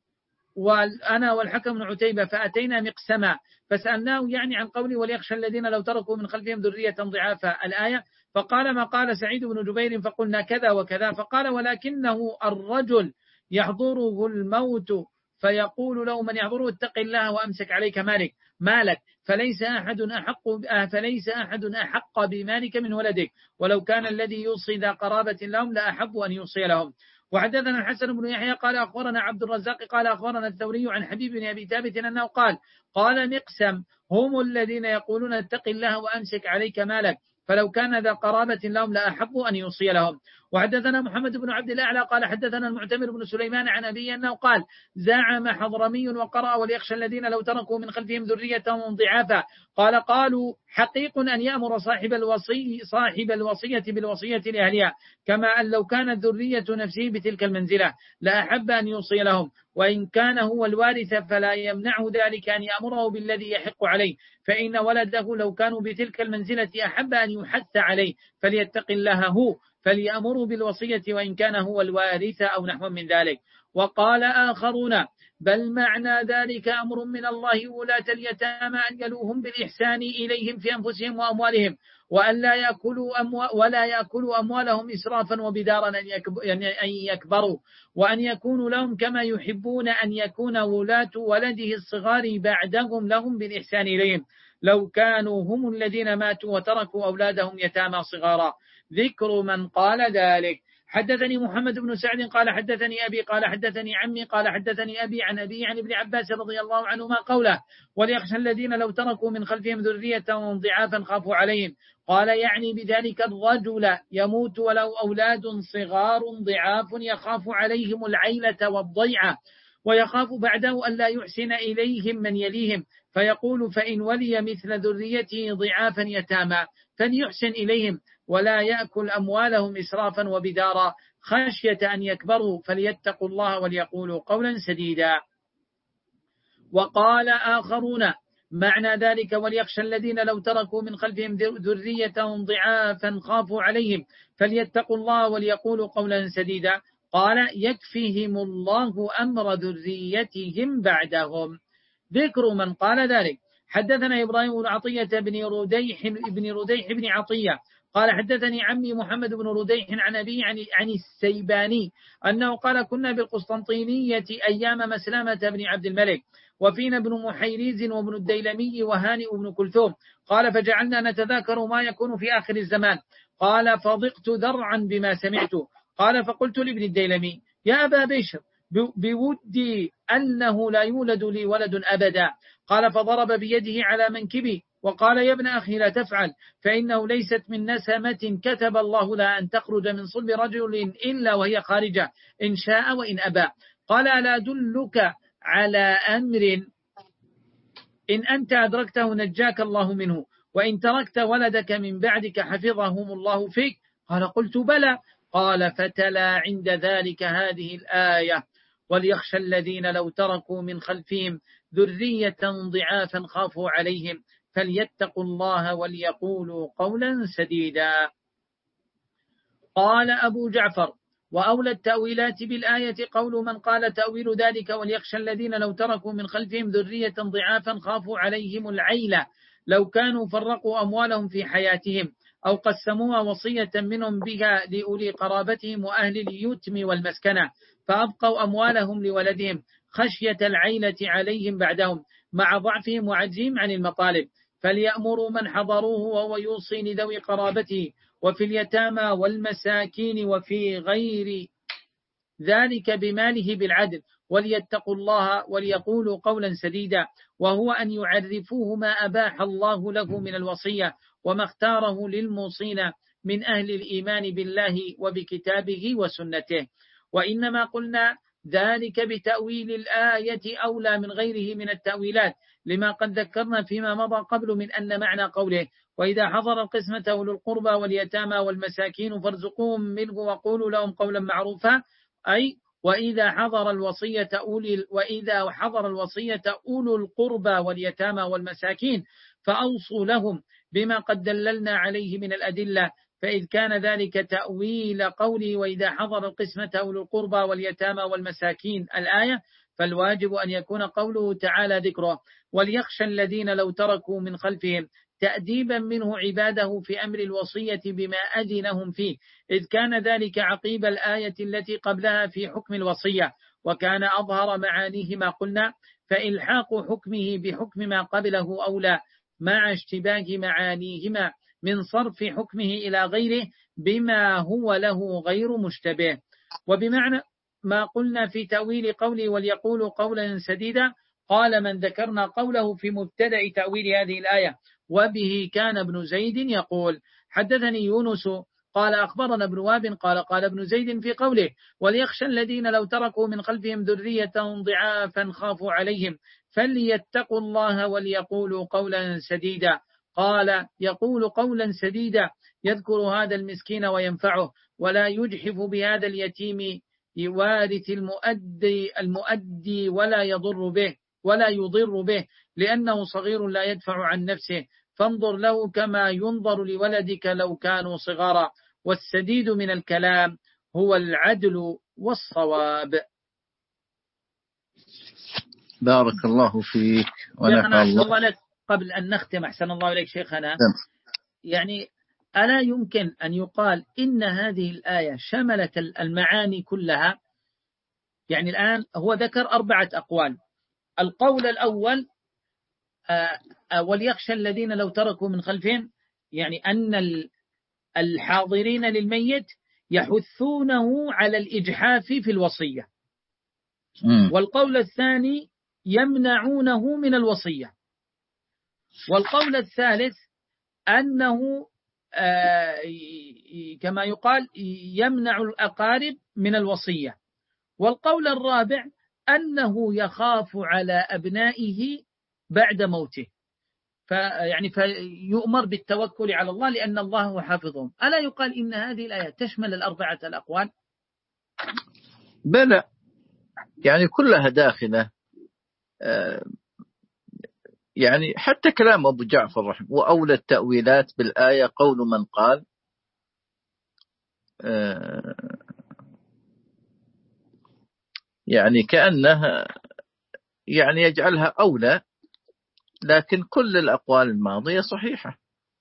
Speaker 1: وأنا والحكم بن عتيبة فأتينا مقسما فسألناه يعني عن قولي وليخشى الذين لو تركوا من خلفهم ذرية ضعافا الآية فقال ما قال سعيد بن جبير فقلنا كذا وكذا فقال ولكنه الرجل يحضره الموت فيقول له من يحضره اتق الله وأمسك عليك مالك مالك فليس أحد أحق فليس أحد أحق بمالك من ولدك ولو كان الذي يوصي ذا قرابة لهم لأحب أن يوصي لهم. وحدثنا الحسن بن يحيى قال أخبرنا عبد الرزاق قال أخبرنا الثوري عن حبيب بن أبي ثابت أنه قال قال مقسم هم الذين يقولون اتق الله وأمسك عليك مالك فلو كان ذا قرابة لهم لأحبوا أن يوصي لهم. وحدثنا محمد بن عبد الأعلى قال حدثنا المعتمر بن سليمان عن أبي أنه قال زعم حضرمي وقرأ وليخشى الذين لو تركوا من خلفهم ذرية ضعافا قال قالوا حقيق أن يأمر صاحب الوصي صاحب الوصية بالوصية لأهلها كما أن لو كانت ذرية نفسه بتلك المنزلة لأحب أن يوصي لهم وإن كان هو الوارث فلا يمنعه ذلك أن يأمره بالذي يحق عليه فإن ولده لو كانوا بتلك المنزلة أحب أن يحث عليه فليتق الله هو فليأمروا بالوصية وإن كان هو الوارث أو نحو من ذلك. وقال آخرون بل معنى ذلك أمر من الله ولاة اليتامى أن يلوهم بالإحسان إليهم في أنفسهم وأموالهم وأن لا يأكلوا أموال ولا يأكلوا أموالهم إسرافا وبدارا أن يكبروا وأن يكونوا لهم كما يحبون أن يكون ولاة ولده الصغار بعدهم لهم بالإحسان إليهم لو كانوا هم الذين ماتوا وتركوا أولادهم يتامى صغارا. ذكر من قال ذلك. حدثني محمد بن سعد قال حدثني أبي قال حدثني عمي قال حدثني أبي عن أبي عن ابن عباس رضي الله عنهما قوله وليخشى الذين لو تركوا من خلفهم ذرية ضعافا خافوا عليهم قال يعني بذلك الرجل يموت ولو أولاد صغار ضعاف يخاف عليهم العيلة والضيعة ويخاف بعده أن لا يحسن إليهم من يليهم فيقول فإن ولي مثل ذريته ضعافا يتامى فليحسن إليهم ولا يأكل أموالهم إسرافا وبدارا خشية أن يكبروا فليتقوا الله وليقولوا قولا سديدا. وقال آخرون معنى ذلك وليخشى الذين لو تركوا من خلفهم ذرية ضعافا خافوا عليهم فليتقوا الله وليقولوا قولا سديدا قال يكفيهم الله أمر ذريتهم بعدهم. ذكر من قال ذلك. حدثنا إبراهيم بن عطية بن رديح بن رديح بن عطية قال حدثني عمي محمد بن رديح عن أبي عن, عن السيباني أنه قال كنا بالقسطنطينية أيام مسلمة بن عبد الملك وفينا ابن محيريز وابن الديلمي وهانئ بن كلثوم قال فجعلنا نتذاكر ما يكون في آخر الزمان قال فضقت ذرعا بما سمعت قال فقلت لابن الديلمي يا أبا بشر بودي أنه لا يولد لي ولد أبدا قال فضرب بيده على منكبي وقال يا ابن أخي لا تفعل فإنه ليست من نسمة كتب الله لها أن تخرج من صلب رجل إلا وهي خارجة إن شاء وإن أبى. قال ألا أدلك على أمر إن أنت أدركته نجاك الله منه وإن تركت ولدك من بعدك حفظهم الله فيك؟ قال قلت بلى. قال فتلا عند ذلك هذه الآية وليخشى الذين لو تركوا من خلفهم ذرية ضعافا خافوا عليهم فليتقوا الله وليقولوا قولا سديدا. قال أبو جعفر وأولى التأويلات بالآية قول من قال تأويل ذلك وليخشى الذين لو تركوا من خلفهم ذرية ضعافا خافوا عليهم العيلة لو كانوا فرقوا أموالهم في حياتهم أو قسموها وصية منهم بها لأولي قرابتهم وأهل اليتم والمسكنة فأبقوا أموالهم لولدهم خشية العيلة عليهم بعدهم مع ضعفهم وعجزهم عن المطالب فليأمروا من حضروه وهو يوصي لذوي قرابته وفي اليتامى والمساكين وفي غير ذلك بماله بالعدل وليتقوا الله وليقولوا قولا سديدا وهو أن يعرفوه ما أباح الله له من الوصية وما اختاره للموصين من أهل الإيمان بالله وبكتابه وسنته. وإنما قلنا ذلك بتأويل الآية أولى من غيره من التأويلات لما قد ذكرنا فيما مضى قبل من أن معنى قوله وإذا حضر القسمة أولو القربى واليتامى والمساكين فارزقوهم منه وقولوا لهم قولا معروفا أي وإذا حضر الوصية أولي وإذا حضر الوصية أولو القربى واليتامى والمساكين فأوصوا لهم بما قد دللنا عليه من الأدلة فإذ كان ذلك تأويل قوله وإذا حضر القسمة أولو القربى واليتامى والمساكين الآية فالواجب أن يكون قوله تعالى ذكره وليخشى الذين لو تركوا من خلفهم تأديبا منه عباده في أمر الوصية بما أذنهم فيه إذ كان ذلك عقيب الآية التي قبلها في حكم الوصية وكان أظهر معانيه ما قلنا فإلحاق حكمه بحكم ما قبله أولى مع اشتباه معانيهما من صرف حكمه إلى غيره بما هو له غير مشتبه. وبمعنى ما قلنا في تأويل قوله وليقولوا قولا سديدا قال من ذكرنا قوله في مبتدأ تأويل هذه الآية وبه كان ابن زيد يقول حدثني يونس قال أخبرنا ابن وهب قال قال ابن زيد في قوله وليخشى الذين لو تركوا من خلفهم ذرية ضعافا خافوا عليهم فليتقوا الله وليقولوا قولا سديدا قال يقول قولا سديدا يذكر هذا المسكين وينفعه ولا يجحف بهذا اليتيم يوارث المؤدي, المؤدي ولا يضر به ولا يضر به لأنه صغير لا يدفع عن نفسه فانظر له كما ينظر لولدك لو كانوا صغارا والسديد من الكلام هو العدل والصواب.
Speaker 3: بارك الله فيك ونفع الله
Speaker 1: لك. قبل أن نختم أحسن الله إليك شيخنا يعني ألا يمكن أن يقال إن هذه الآية شملت المعاني كلها؟ يعني الآن هو ذكر أربعة أقوال. القول الأول وليخشى الذين لو تركوا من خلفهم يعني أن الحاضرين للميت يحثونه على الإجحاف في الوصية. والقول الثاني يمنعونه من الوصية. والقول الثالث أنه كما يقال يمنع الأقارب من الوصية. والقول الرابع أنه يخاف على أبنائه بعد موته فيعني فيؤمر بالتوكل على الله لأن الله هو حافظهم. ألا يقال إن هذه الآية تشمل الأربعة الأقوال؟
Speaker 3: بلى يعني كلها داخلة. يعني حتى كلام أبو جعفر رحمه وأولى التأويلات بالآية قول من قال يعني كأنها يعني يجعلها أولى لكن كل الأقوال الماضية صحيحة.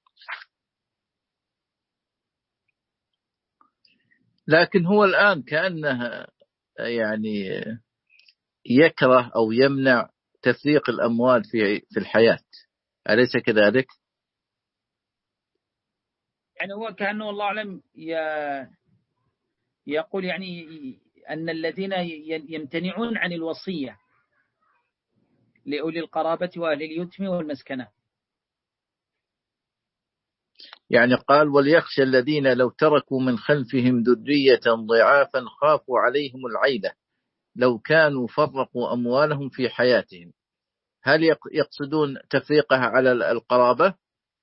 Speaker 3: لكن هو الآن كأنها يعني يكره أو يمنع تفريق الأموال في في الحياة أليس كذلك؟
Speaker 1: يعني هو كأنه الله أعلم يقول يعني أن الذين يمتنعون عن الوصية لأولي القرابة وأهل اليتم والمسكنة
Speaker 3: يعني قال وليخشى الذين لو تركوا من خلفهم ذرية ضعافا خافوا عليهم العيلة لو كانوا فرقوا أموالهم في حياتهم. هل يقصدون تفريقها على القرابة؟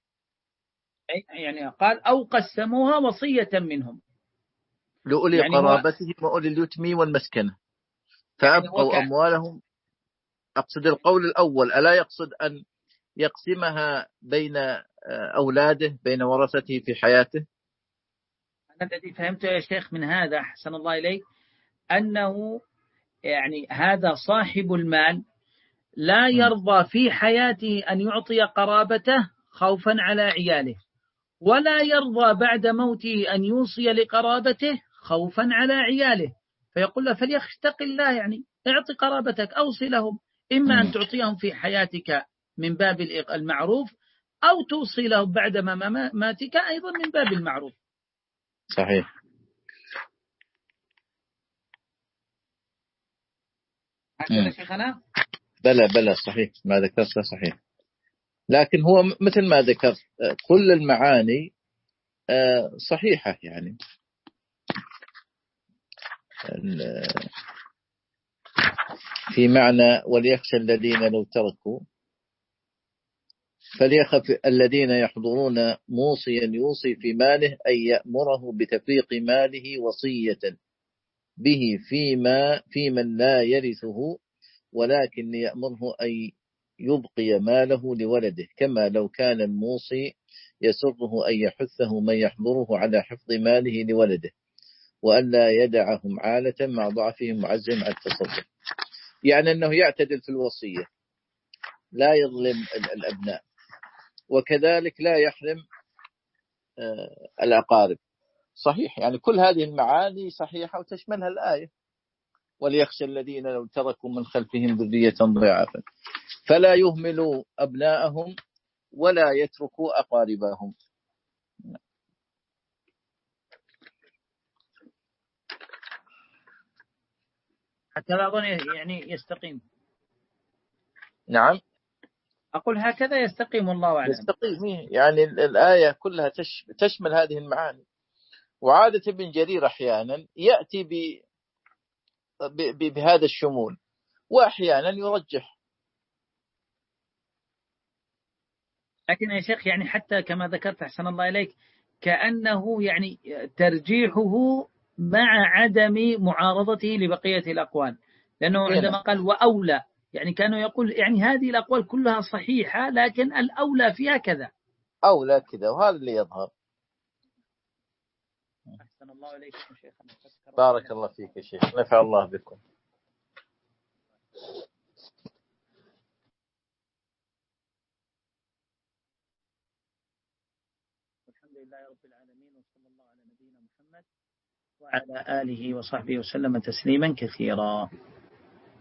Speaker 1: يعني قال أو قسموها وصية منهم
Speaker 3: لأولي يعني قرابتهم وأولي اليتم والمسكنة فأبقوا يعني أموالهم. أقصد القول الأول، ألا يقصد أن يقسمها بين أولاده بين ورثته في حياته؟
Speaker 1: أنا الذي فهمته يا شيخ من هذا حسن الله إليك أنه يعني هذا صاحب المال لا يرضى في حياته أن يعطي قرابته خوفا على عياله، ولا يرضى بعد موته أن يوصي لقرابته خوفا على عياله، فيقول له فليتق الله، يعني اعطي قرابتك أوصي لهم، إما أن تعطيهم في حياتك من باب المعروف أو توصي لهم بعد ما ماتك أيضا من باب المعروف.
Speaker 3: صحيح.
Speaker 1: هكذا شيخنا؟
Speaker 3: بلى بلى صحيح ما ذكرته صحيح، لكن هو مثل ما ذكر كل المعاني صحيحة، يعني في معنى وليخشى الذين لو تركوا، فليخف الذين يحضرون موصيا يوصي في ماله أن يأمره بتفريق ماله وصية به فيما في من لا يرثه، ولكن يأمره أن يبقي ماله لولده، كما لو كان الموصي يسره أن يحثه من يحضره على حفظ ماله لولده وأن لا يدعهم عالة مع ضعفهم معزم على التصرف. يعني أنه يعتدل في الوصية، لا يظلم الأبناء، وكذلك لا يحرم الأقارب. صحيح، يعني كل هذه المعاني صحيحة وتشملها الآية وليخشى الذين لو تركوا من خلفهم ذرية ضعافا فلا يهملوا أبناءهم ولا يتركوا أقاربهم.
Speaker 1: حتى لا أظن يعني يستقيم.
Speaker 3: نعم
Speaker 1: أقول هكذا يستقيم والله أعلم.
Speaker 3: يستقيم، يعني الآية كلها تشمل هذه المعاني. وعادة ابن جرير أحيانا يأتي ب... ب... بهذا الشمول وأحيانا يرجح.
Speaker 1: لكن يا شيخ يعني حتى كما ذكرت أحسن الله إليك كأنه يعني ترجيحه مع عدم معارضته لبقية الأقوال، لأنه عندما قال وأولى يعني كانوا يقول يعني هذه الأقوال كلها صحيحة لكن الأولى فيها كذا
Speaker 3: أولى كذا، وهذا اللي يظهر.
Speaker 1: أحسن الله إليكم شيخ.
Speaker 3: بارك الله فيك يا شيخ، نفع الله بكم.
Speaker 1: الحمد لله رب العالمين، وصلى الله على نبينا محمد وعلى آله وصحبه وسلم تسليما كثيرا.